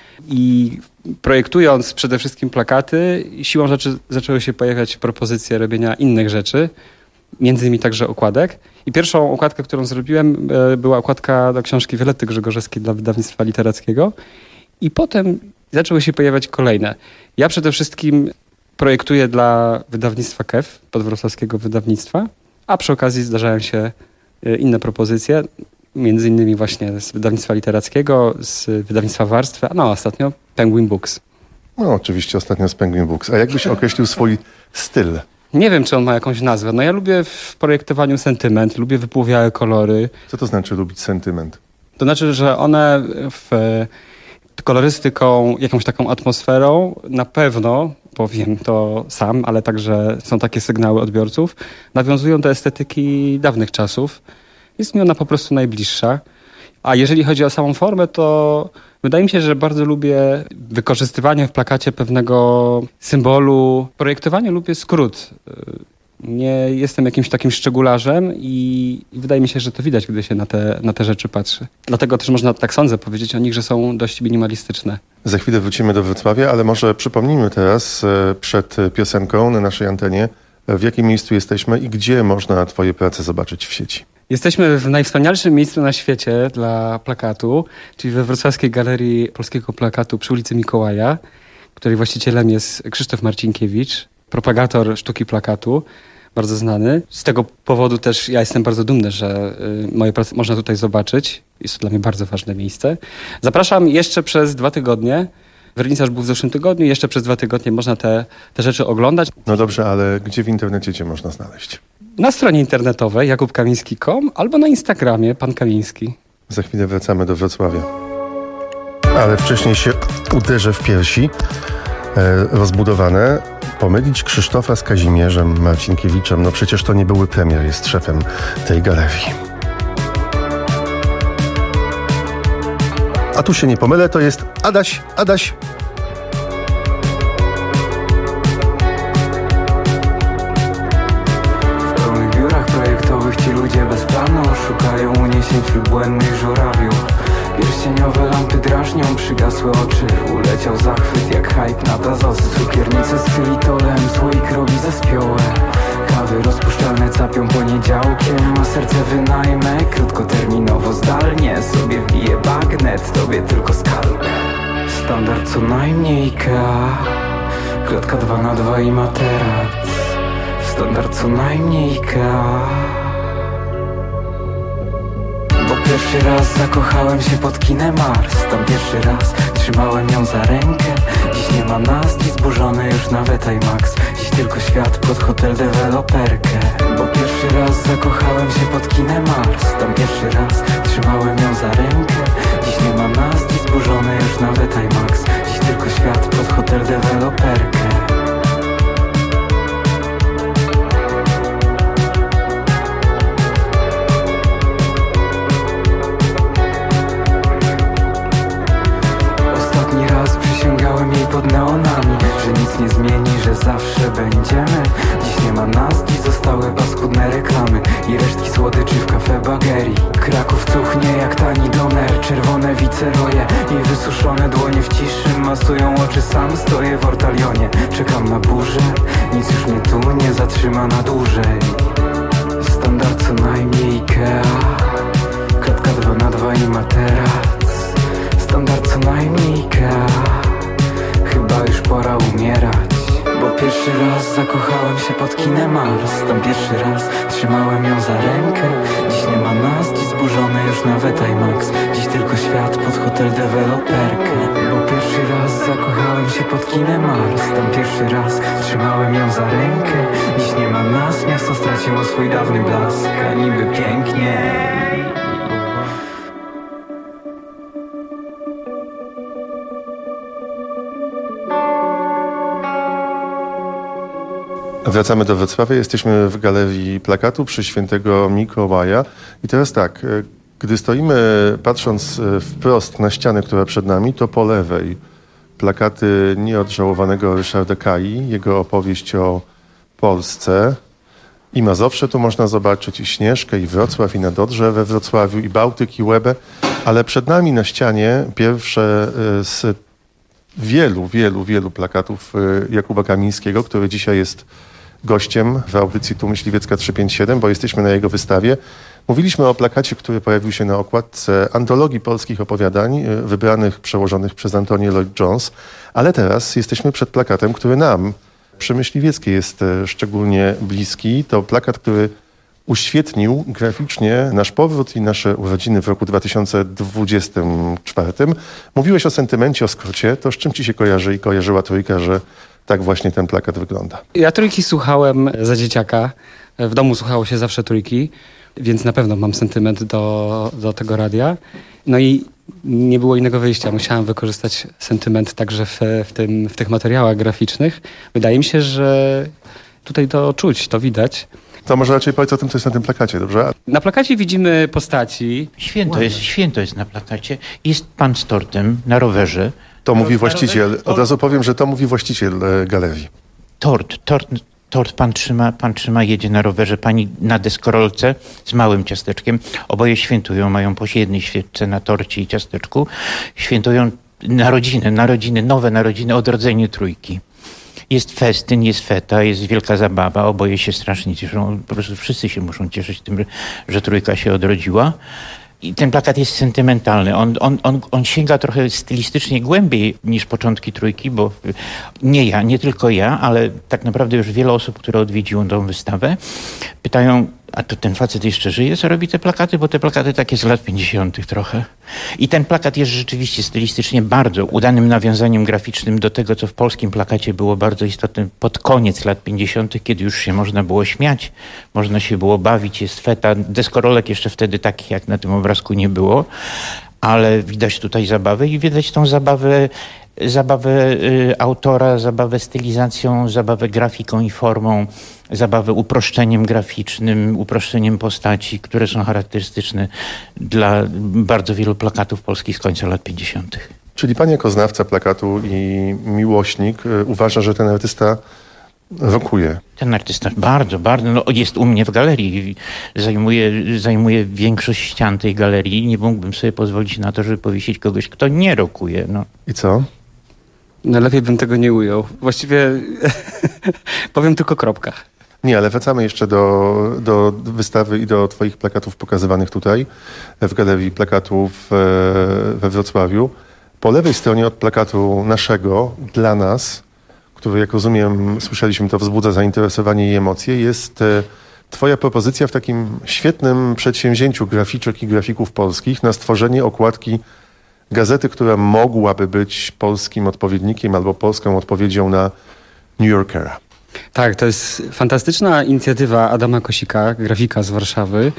I projektując przede wszystkim plakaty, siłą rzeczy zaczęły się pojawiać propozycje robienia innych rzeczy, między innymi także okładek. I pierwszą okładkę, którą zrobiłem, była okładka do książki Violetty Grzegorzewskiej dla wydawnictwa literackiego. I potem zaczęły się pojawiać kolejne. Ja przede wszystkim projektuję dla wydawnictwa K E F, podwrocławskiego wydawnictwa, a przy okazji zdarzają się inne propozycje, między innymi właśnie z wydawnictwa literackiego, z wydawnictwa Warstwy, a no ostatnio Penguin Books. No oczywiście ostatnio z Penguin Books. A jak byś określił swój styl? Nie wiem, czy on ma jakąś nazwę. No ja lubię w projektowaniu sentyment, lubię wypłowiałe kolory. Co to znaczy lubić sentyment? To znaczy, że one w kolorystyką, jakąś taką atmosferą, na pewno, bo wiem to sam, ale także są takie sygnały odbiorców, nawiązują do estetyki dawnych czasów. Jest mi ona po prostu najbliższa. A jeżeli chodzi o samą formę, to wydaje mi się, że bardzo lubię wykorzystywanie w plakacie pewnego symbolu. Projektowanie lubię skrót. Nie jestem jakimś takim szczegularzem i, i wydaje mi się, że to widać, gdy się na te, na te rzeczy patrzy. Dlatego też można, tak sądzę, powiedzieć o nich, że są dość minimalistyczne. Za chwilę wrócimy do Wrocławia, ale może przypomnijmy teraz przed piosenką na naszej antenie, w jakim miejscu jesteśmy i gdzie można twoje prace zobaczyć w sieci. Jesteśmy w najwspanialszym miejscu na świecie dla plakatu, czyli we Wrocławskiej Galerii Polskiego Plakatu przy ulicy Mikołaja, której właścicielem jest Krzysztof Marcinkiewicz, propagator sztuki plakatu, bardzo znany. Z tego powodu też ja jestem bardzo dumny, że moje prace można tutaj zobaczyć. Jest to dla mnie bardzo ważne miejsce. Zapraszam jeszcze przez dwa tygodnie. Wernisaż był w zeszłym tygodniu. Jeszcze przez dwa tygodnie można te, te rzeczy oglądać. No dobrze, ale gdzie w internecie cię można znaleźć? Na stronie internetowej jakub kamiński kropka com albo na Instagramie pan Kamiński. Za chwilę wracamy do Wrocławia. Ale wcześniej się uderzę w piersi e, rozbudowane. Pomylić Krzysztofa z Kazimierzem Marcinkiewiczem, no przecież to nie były premier, jest szefem tej galerii. A tu się nie pomylę, to jest Adaś, Adaś. W pełnych biurach projektowych ci ludzie bez planu szukają uniesień wśród błędnych żurawiów. Pierścieniowe lampy drażnią, przygasłe oczy. Uleciał zachwyt jak hype na Dazosy. Cukiernice z xylitolem, słoik robi zespiołe. Kawy rozpuszczalne capią poniedziałkiem. A serce wynajmę krótkoterminowo, zdalnie sobie wbije bagnet, tobie tylko skalpę. Standard co najmniej Ikea, klatka dwa na dwa i materac. Standard co najmniej Ikea. Bo pierwszy raz zakochałem się pod kinem Mars. Tam pierwszy raz trzymałem ją za rękę. Dziś nie ma nas, dziś zburzony już nawet IMAX. Dziś tylko świat pod hotel deweloperkę. Bo pierwszy raz zakochałem się pod kinem Mars. Tam pierwszy raz trzymałem ją za rękę. Dziś nie ma nas, dziś zburzony już nawet IMAX. Dziś tylko świat pod hotel deweloperkę. Pod neonami, że nic nie zmieni, że zawsze będziemy. Dziś nie ma nas, dziś zostały paskudne reklamy i resztki słodyczy w kafe Bagerii. Kraków cuchnie jak tani doner, czerwone wiceroje i wysuszone dłonie w ciszy masują oczy. Sam stoję w ortalionie, czekam na burzę. Nic już mnie tu nie zatrzyma na dłużej. Standard co najmniej Ikea, klatka dwa na dwa i materac. Standard co najmniej Ikea, chyba już pora umierać. Bo pierwszy raz zakochałem się pod kinem Mars. Tam pierwszy raz trzymałem ją za rękę. Dziś nie ma nas, dziś zburzony już nawet IMAX. Dziś tylko świat pod hotel deweloperkę. Bo pierwszy raz zakochałem się pod kinem Mars. Tam pierwszy raz trzymałem ją za rękę. Dziś nie ma nas, miasto straciło swój dawny blask. A niby piękniej. Wracamy do Wrocławia. Jesteśmy w Galerii Plakatu przy Świętego Mikołaja. I teraz tak, gdy stoimy patrząc wprost na ścianę, która przed nami, to po lewej plakaty nieodżałowanego Ryszarda Kai, jego opowieść o Polsce. I Mazowsze tu można zobaczyć, i Śnieżkę, i Wrocław, i Nadodrze we Wrocławiu, i Bałtyk, i Łebę. Ale przed nami na ścianie pierwsze z wielu, wielu, wielu plakatów Jakuba Kamińskiego, który dzisiaj jest gościem w audycji Tu Myśliwiecka trzysta pięćdziesiąt siedem, bo jesteśmy na jego wystawie. Mówiliśmy o plakacie, który pojawił się na okładce antologii polskich opowiadań wybranych, przełożonych przez Antonię Lloyd-Jones, ale teraz jesteśmy przed plakatem, który nam przy Myśliwieckiej jest szczególnie bliski. To plakat, który uświetnił graficznie nasz powrót i nasze urodziny w roku dwa tysiące dwudziestym czwartym. Mówiłeś o sentymencie, o skrócie. To z czym ci się kojarzy i kojarzyła trójka, że tak właśnie ten plakat wygląda? Ja trójki słuchałem za dzieciaka. W domu słuchało się zawsze trójki, więc na pewno mam sentyment do, do tego radia. No i nie było innego wyjścia. Musiałem wykorzystać sentyment także w, w, tym, w tych materiałach graficznych. Wydaje mi się, że tutaj to czuć, to widać. To może raczej powiedz o tym, co jest na tym plakacie, dobrze? Na plakacie widzimy postaci. Święto jest, święto jest na plakacie. Jest pan z tortem na rowerze. To mówi właściciel. Od razu powiem, że to mówi właściciel galerii. Tort, tort, tort pan trzyma, pan trzyma, jedzie na rowerze, pani na deskorolce z małym ciasteczkiem. Oboje świętują, mają po jednej świeczce na torcie i ciasteczku. Świętują narodziny, narodziny, nowe narodziny, odrodzenie trójki. Jest festyn, jest feta, jest wielka zabawa, oboje się strasznie cieszą, po prostu wszyscy się muszą cieszyć tym, że trójka się odrodziła. I ten plakat jest sentymentalny. On, on, on, on sięga trochę stylistycznie głębiej niż początki trójki, bo nie ja, nie tylko ja, ale tak naprawdę już wiele osób, które odwiedziło tą wystawę, pytają, a to ten facet jeszcze żyje, co robi te plakaty? Bo te plakaty takie z lat pięćdziesiątych trochę. I ten plakat jest rzeczywiście stylistycznie bardzo udanym nawiązaniem graficznym do tego, co w polskim plakacie było bardzo istotne pod koniec lat pięćdziesiątych, kiedy już się można było śmiać, można się było bawić, jest feta. Deskorolek jeszcze wtedy takich jak na tym obrazku nie było, ale widać tutaj zabawę i widać tą zabawę zabawę y, autora, zabawę stylizacją, zabawę grafiką i formą, zabawę uproszczeniem graficznym, uproszczeniem postaci, które są charakterystyczne dla bardzo wielu plakatów polskich z końca lat pięćdziesiątych. Czyli pan jako znawca plakatu i miłośnik y, uważa, że ten artysta rokuje. Ten artysta bardzo, bardzo, no jest u mnie w galerii, zajmuje, zajmuje większość ścian tej galerii. Nie mógłbym sobie pozwolić na to, żeby powiesić kogoś, kto nie rokuje. No. I co? No lepiej bym tego nie ujął. Właściwie powiem tylko kropka. Nie, ale wracamy jeszcze do, do wystawy i do twoich plakatów pokazywanych tutaj w Galerii Plakatów we Wrocławiu. Po lewej stronie od plakatu naszego, dla nas, który, jak rozumiem, słyszeliśmy, to wzbudza zainteresowanie i emocje, jest twoja propozycja w takim świetnym przedsięwzięciu graficzek i grafików polskich na stworzenie okładki gazety, która mogłaby być polskim odpowiednikiem albo polską odpowiedzią na New Yorkera. Tak, to jest fantastyczna inicjatywa Adama Kosika, grafika z Warszawy,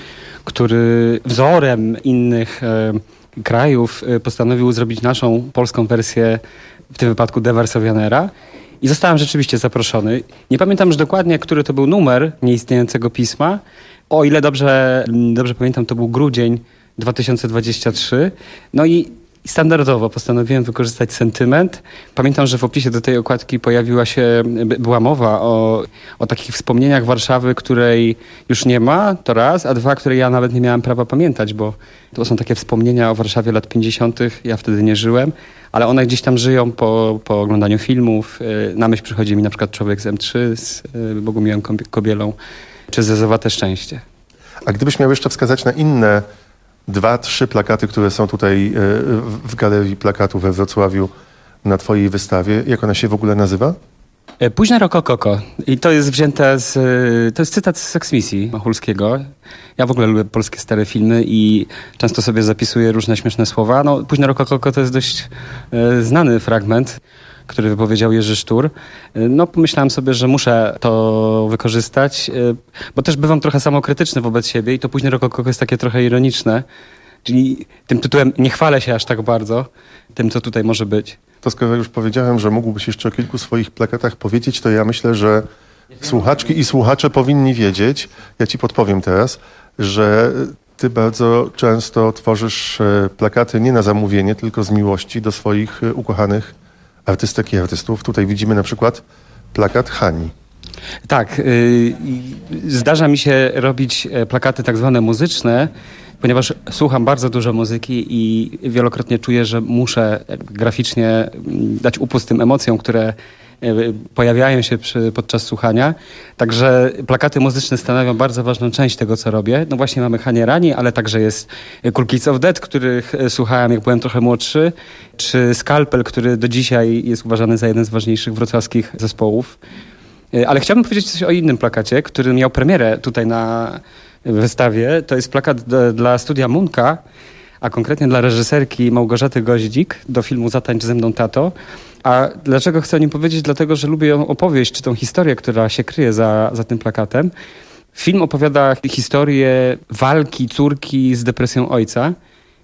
który wzorem innych e, krajów e, postanowił zrobić naszą polską wersję, w tym wypadku De Warsowianera. I zostałem rzeczywiście zaproszony. Nie pamiętam już dokładnie, który to był numer nieistniejącego pisma. O ile dobrze, dobrze pamiętam, to był grudzień dwa tysiące dwudziesty trzeci. No i standardowo postanowiłem wykorzystać sentyment. Pamiętam, że w opisie do tej okładki pojawiła się, była mowa o, o takich wspomnieniach Warszawy, której już nie ma, to raz, a dwa, które ja nawet nie miałem prawa pamiętać, bo to są takie wspomnienia o Warszawie lat pięćdziesiątych. Ja wtedy nie żyłem, ale one gdzieś tam żyją po, po oglądaniu filmów. Na myśl przychodzi mi na przykład Człowiek z M trzy z Bogumiłem Kobielą, czy Zezowate Szczęście. A gdybyś miał jeszcze wskazać na inne dwa, trzy plakaty, które są tutaj w Galerii Plakatów we Wrocławiu na twojej wystawie. Jak ona się w ogóle nazywa? Późne Rokokoko. I to jest wzięte z... To jest cytat z Seksmisji Machulskiego. Ja w ogóle lubię polskie stare filmy i często sobie zapisuję różne śmieszne słowa. No, Późne Rokokoko to jest dość e, znany fragment, który wypowiedział Jerzy Sztur. No, pomyślałem sobie, że muszę to wykorzystać, bo też bywam trochę samokrytyczny wobec siebie i to Późne Rokokoko jest takie trochę ironiczne. Czyli tym tytułem nie chwalę się aż tak bardzo tym, co tutaj może być. To skoro już powiedziałem, że mógłbyś jeszcze o kilku swoich plakatach powiedzieć, to ja myślę, że słuchaczki i słuchacze powinni wiedzieć, ja ci podpowiem teraz, że ty bardzo często tworzysz plakaty nie na zamówienie, tylko z miłości do swoich ukochanych artystek i artystów. Tutaj widzimy na przykład plakat Hani. Tak, yy, zdarza mi się robić plakaty tak zwane muzyczne, ponieważ słucham bardzo dużo muzyki i wielokrotnie czuję, że muszę graficznie dać upust tym emocjom, które pojawiają się przy, podczas słuchania. Także plakaty muzyczne stanowią bardzo ważną część tego, co robię. No właśnie mamy Hanię Rani, ale także jest Cool Kids of Death, których słuchałem, jak byłem trochę młodszy, czy Skalpel, który do dzisiaj jest uważany za jeden z ważniejszych wrocławskich zespołów. Ale chciałbym powiedzieć coś o innym plakacie, który miał premierę tutaj na wystawie. To jest plakat d- dla studia Munka, a konkretnie dla reżyserki Małgorzaty Goździk do filmu Zatańcz ze mną, tato. A dlaczego chcę o nim powiedzieć? Dlatego, że lubię ją opowieść, czy tą historię, która się kryje za, za tym plakatem. Film opowiada historię walki córki z depresją ojca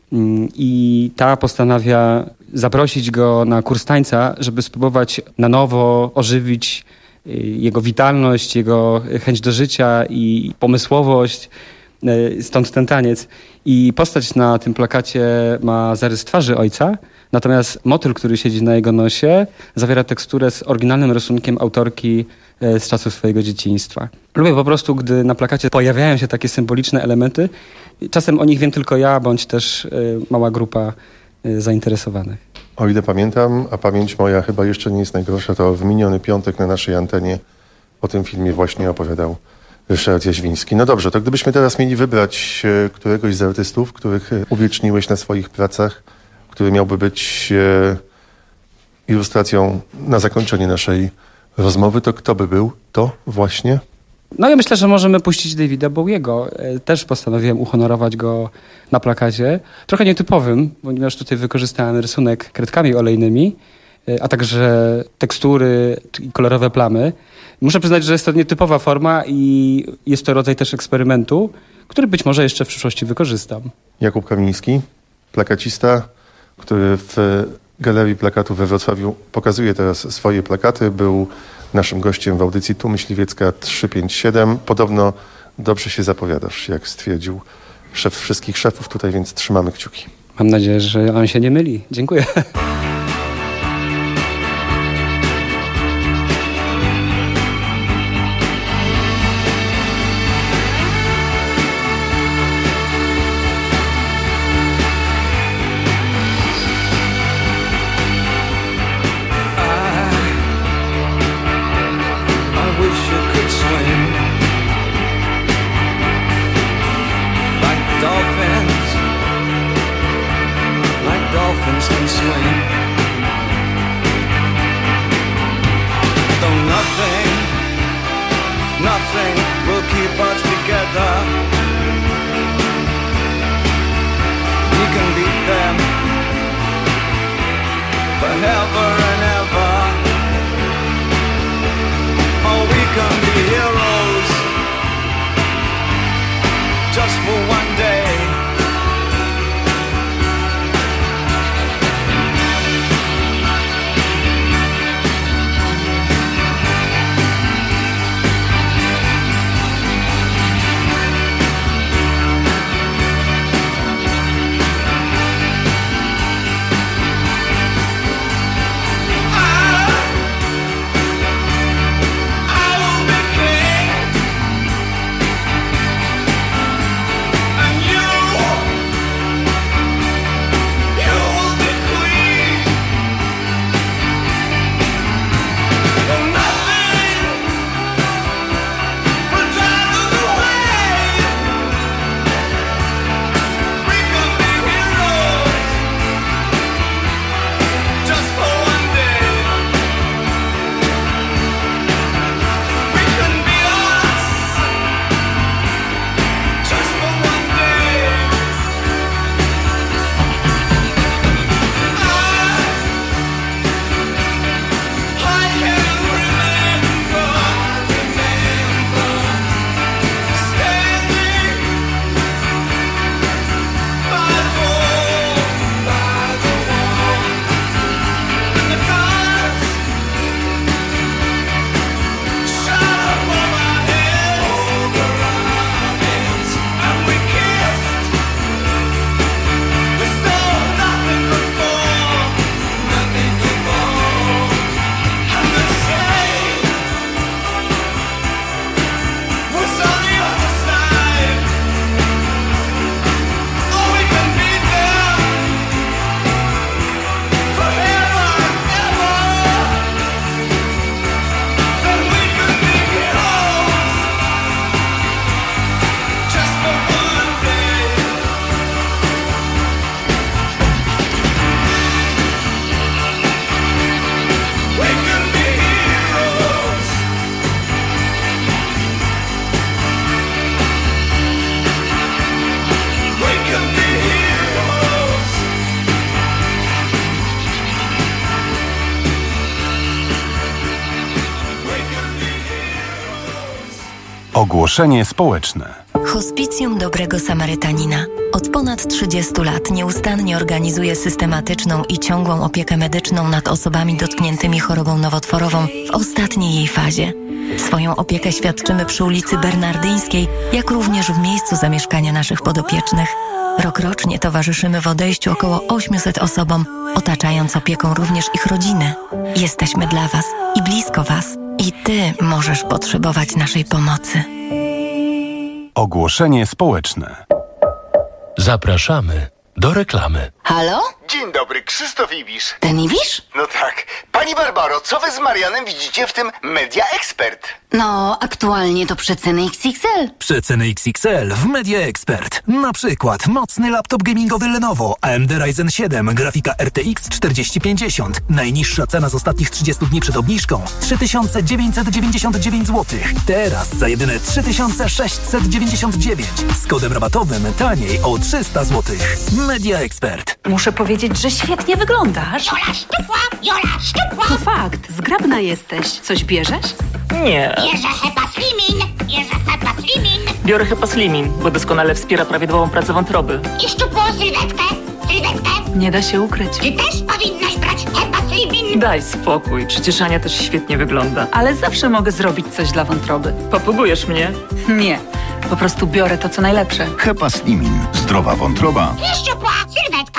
I ta postanawia zaprosić go na kurs tańca, żeby spróbować na nowo ożywić jego witalność, jego chęć do życia i pomysłowość. Stąd ten taniec. I postać na tym plakacie ma zarys twarzy ojca, natomiast motyl, który siedzi na jego nosie, zawiera teksturę z oryginalnym rysunkiem autorki z czasów swojego dzieciństwa. Lubię po prostu, gdy na plakacie pojawiają się takie symboliczne elementy. Czasem o nich wiem tylko ja, bądź też mała grupa zainteresowanych. O ile pamiętam, a pamięć moja chyba jeszcze nie jest najgorsza, to w miniony piątek na naszej antenie o tym filmie właśnie opowiadał Ryszard Jaźwiński. No dobrze, to gdybyśmy teraz mieli wybrać któregoś z artystów, których uwieczniłeś na swoich pracach, który miałby być ilustracją na zakończenie naszej rozmowy, to kto by był to właśnie? No ja myślę, że możemy puścić Davida Bowiego. Też postanowiłem uhonorować go na plakacie. Trochę nietypowym, ponieważ tutaj wykorzystałem rysunek kredkami olejnymi, a także tekstury i kolorowe plamy. Muszę przyznać, że jest to nietypowa forma i jest to rodzaj też eksperymentu, który być może jeszcze w przyszłości wykorzystam. Jakub Kamiński, plakacista, który w Galerii Plakatu we Wrocławiu pokazuje teraz swoje plakaty. Był naszym gościem w audycji Tu Myśliwiecka trzysta pięćdziesiąt siedem. Podobno dobrze się zapowiadasz, jak stwierdził szef wszystkich szefów tutaj, więc trzymamy kciuki. Mam nadzieję, że on się nie myli. Dziękuję. Ogłoszenie społeczne. Hospicjum Dobrego Samarytanina od ponad trzydziestu lat nieustannie organizuje systematyczną i ciągłą opiekę medyczną nad osobami dotkniętymi chorobą nowotworową w ostatniej jej fazie. Swoją opiekę świadczymy przy ulicy Bernardyńskiej, jak również w miejscu zamieszkania naszych podopiecznych. Rokrocznie towarzyszymy w odejściu około ośmiuset osobom, otaczając opieką również ich rodziny. Jesteśmy dla Was i blisko Was. I Ty możesz potrzebować naszej pomocy. Ogłoszenie społeczne. Zapraszamy do reklamy. Halo? Dzień dobry, Krzysztof Ibisz. Ten Ibisz? No tak. Pani Barbaro, co wy z Marianem widzicie w tym Media Expert? No, aktualnie to przeceny X X L. Przeceny X X L w Media Expert. Na przykład mocny laptop gamingowy Lenovo A M D Ryzen siedem, grafika R T X czterdzieści pięćdziesiąt. Najniższa cena z ostatnich trzydziestu dni przed obniżką trzy tysiące dziewięćset dziewięćdziesiąt dziewięć złotych. Teraz za jedyne trzy tysiące sześćset dziewięćdziesiąt dziewięć. Z kodem rabatowym taniej o trzysta złotych. Media Expert. Muszę powiedzieć, że świetnie wyglądasz. Jola szczupła, Jola szczupła. To fakt, zgrabna jesteś. Coś bierzesz? Nie. Bierze Hepa Slimin, bierze Hepa Slimin. Biorę Hepa Slimin, bo doskonale wspiera prawidłową pracę wątroby. I szczupłą sylwetkę, sylwetkę. Nie da się ukryć. Ty też powinnaś brać Hepa Slimin. Daj spokój, przecież Ania też świetnie wygląda. Ale zawsze mogę zrobić coś dla wątroby. Popugujesz mnie? Nie, po prostu biorę to, co najlepsze. Hepa Slimin. Zdrowa wątroba. I szczupła sylwetka.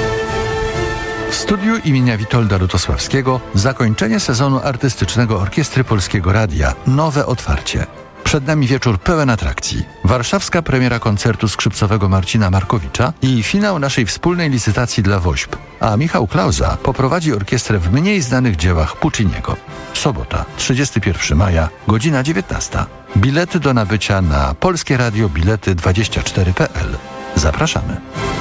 W studiu imienia Witolda Lutosławskiego zakończenie sezonu artystycznego Orkiestry Polskiego Radia. Nowe otwarcie. Przed nami wieczór pełen atrakcji. Warszawska premiera koncertu skrzypcowego Marcina Markowicza i finał naszej wspólnej licytacji dla WOŚP. A Michał Klauza poprowadzi orkiestrę w mniej znanych dziełach Pucciniego. Sobota, trzydziestego pierwszego maja, godzina dziewiętnasta. Bilety do nabycia na Polskie Radio Bilety dwadzieścia cztery kropka p l. Zapraszamy.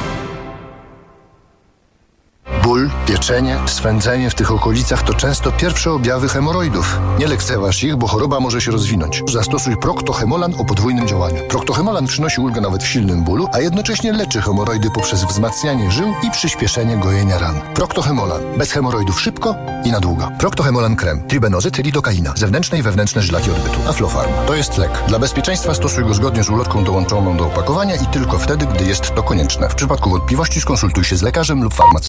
Ból, pieczenie, swędzenie w tych okolicach to często pierwsze objawy hemoroidów. Nie lekceważ ich, bo choroba może się rozwinąć. Zastosuj Procto-Hemolan o podwójnym działaniu. Procto-Hemolan przynosi ulgę nawet w silnym bólu, a jednocześnie leczy hemoroidy poprzez wzmacnianie żył i przyspieszenie gojenia ran. Procto-Hemolan. Bez hemoroidów szybko i na długo. Procto-Hemolan krem. Tribenozyt, lidokaina. Zewnętrzne i wewnętrzne żylaki odbytu. Aflofarm. To jest lek. Dla bezpieczeństwa stosuj go zgodnie z ulotką dołączoną do opakowania i tylko wtedy, gdy jest to konieczne. W przypadku wątpliwości skonsultuj się z lekarzem lub farmaceutą.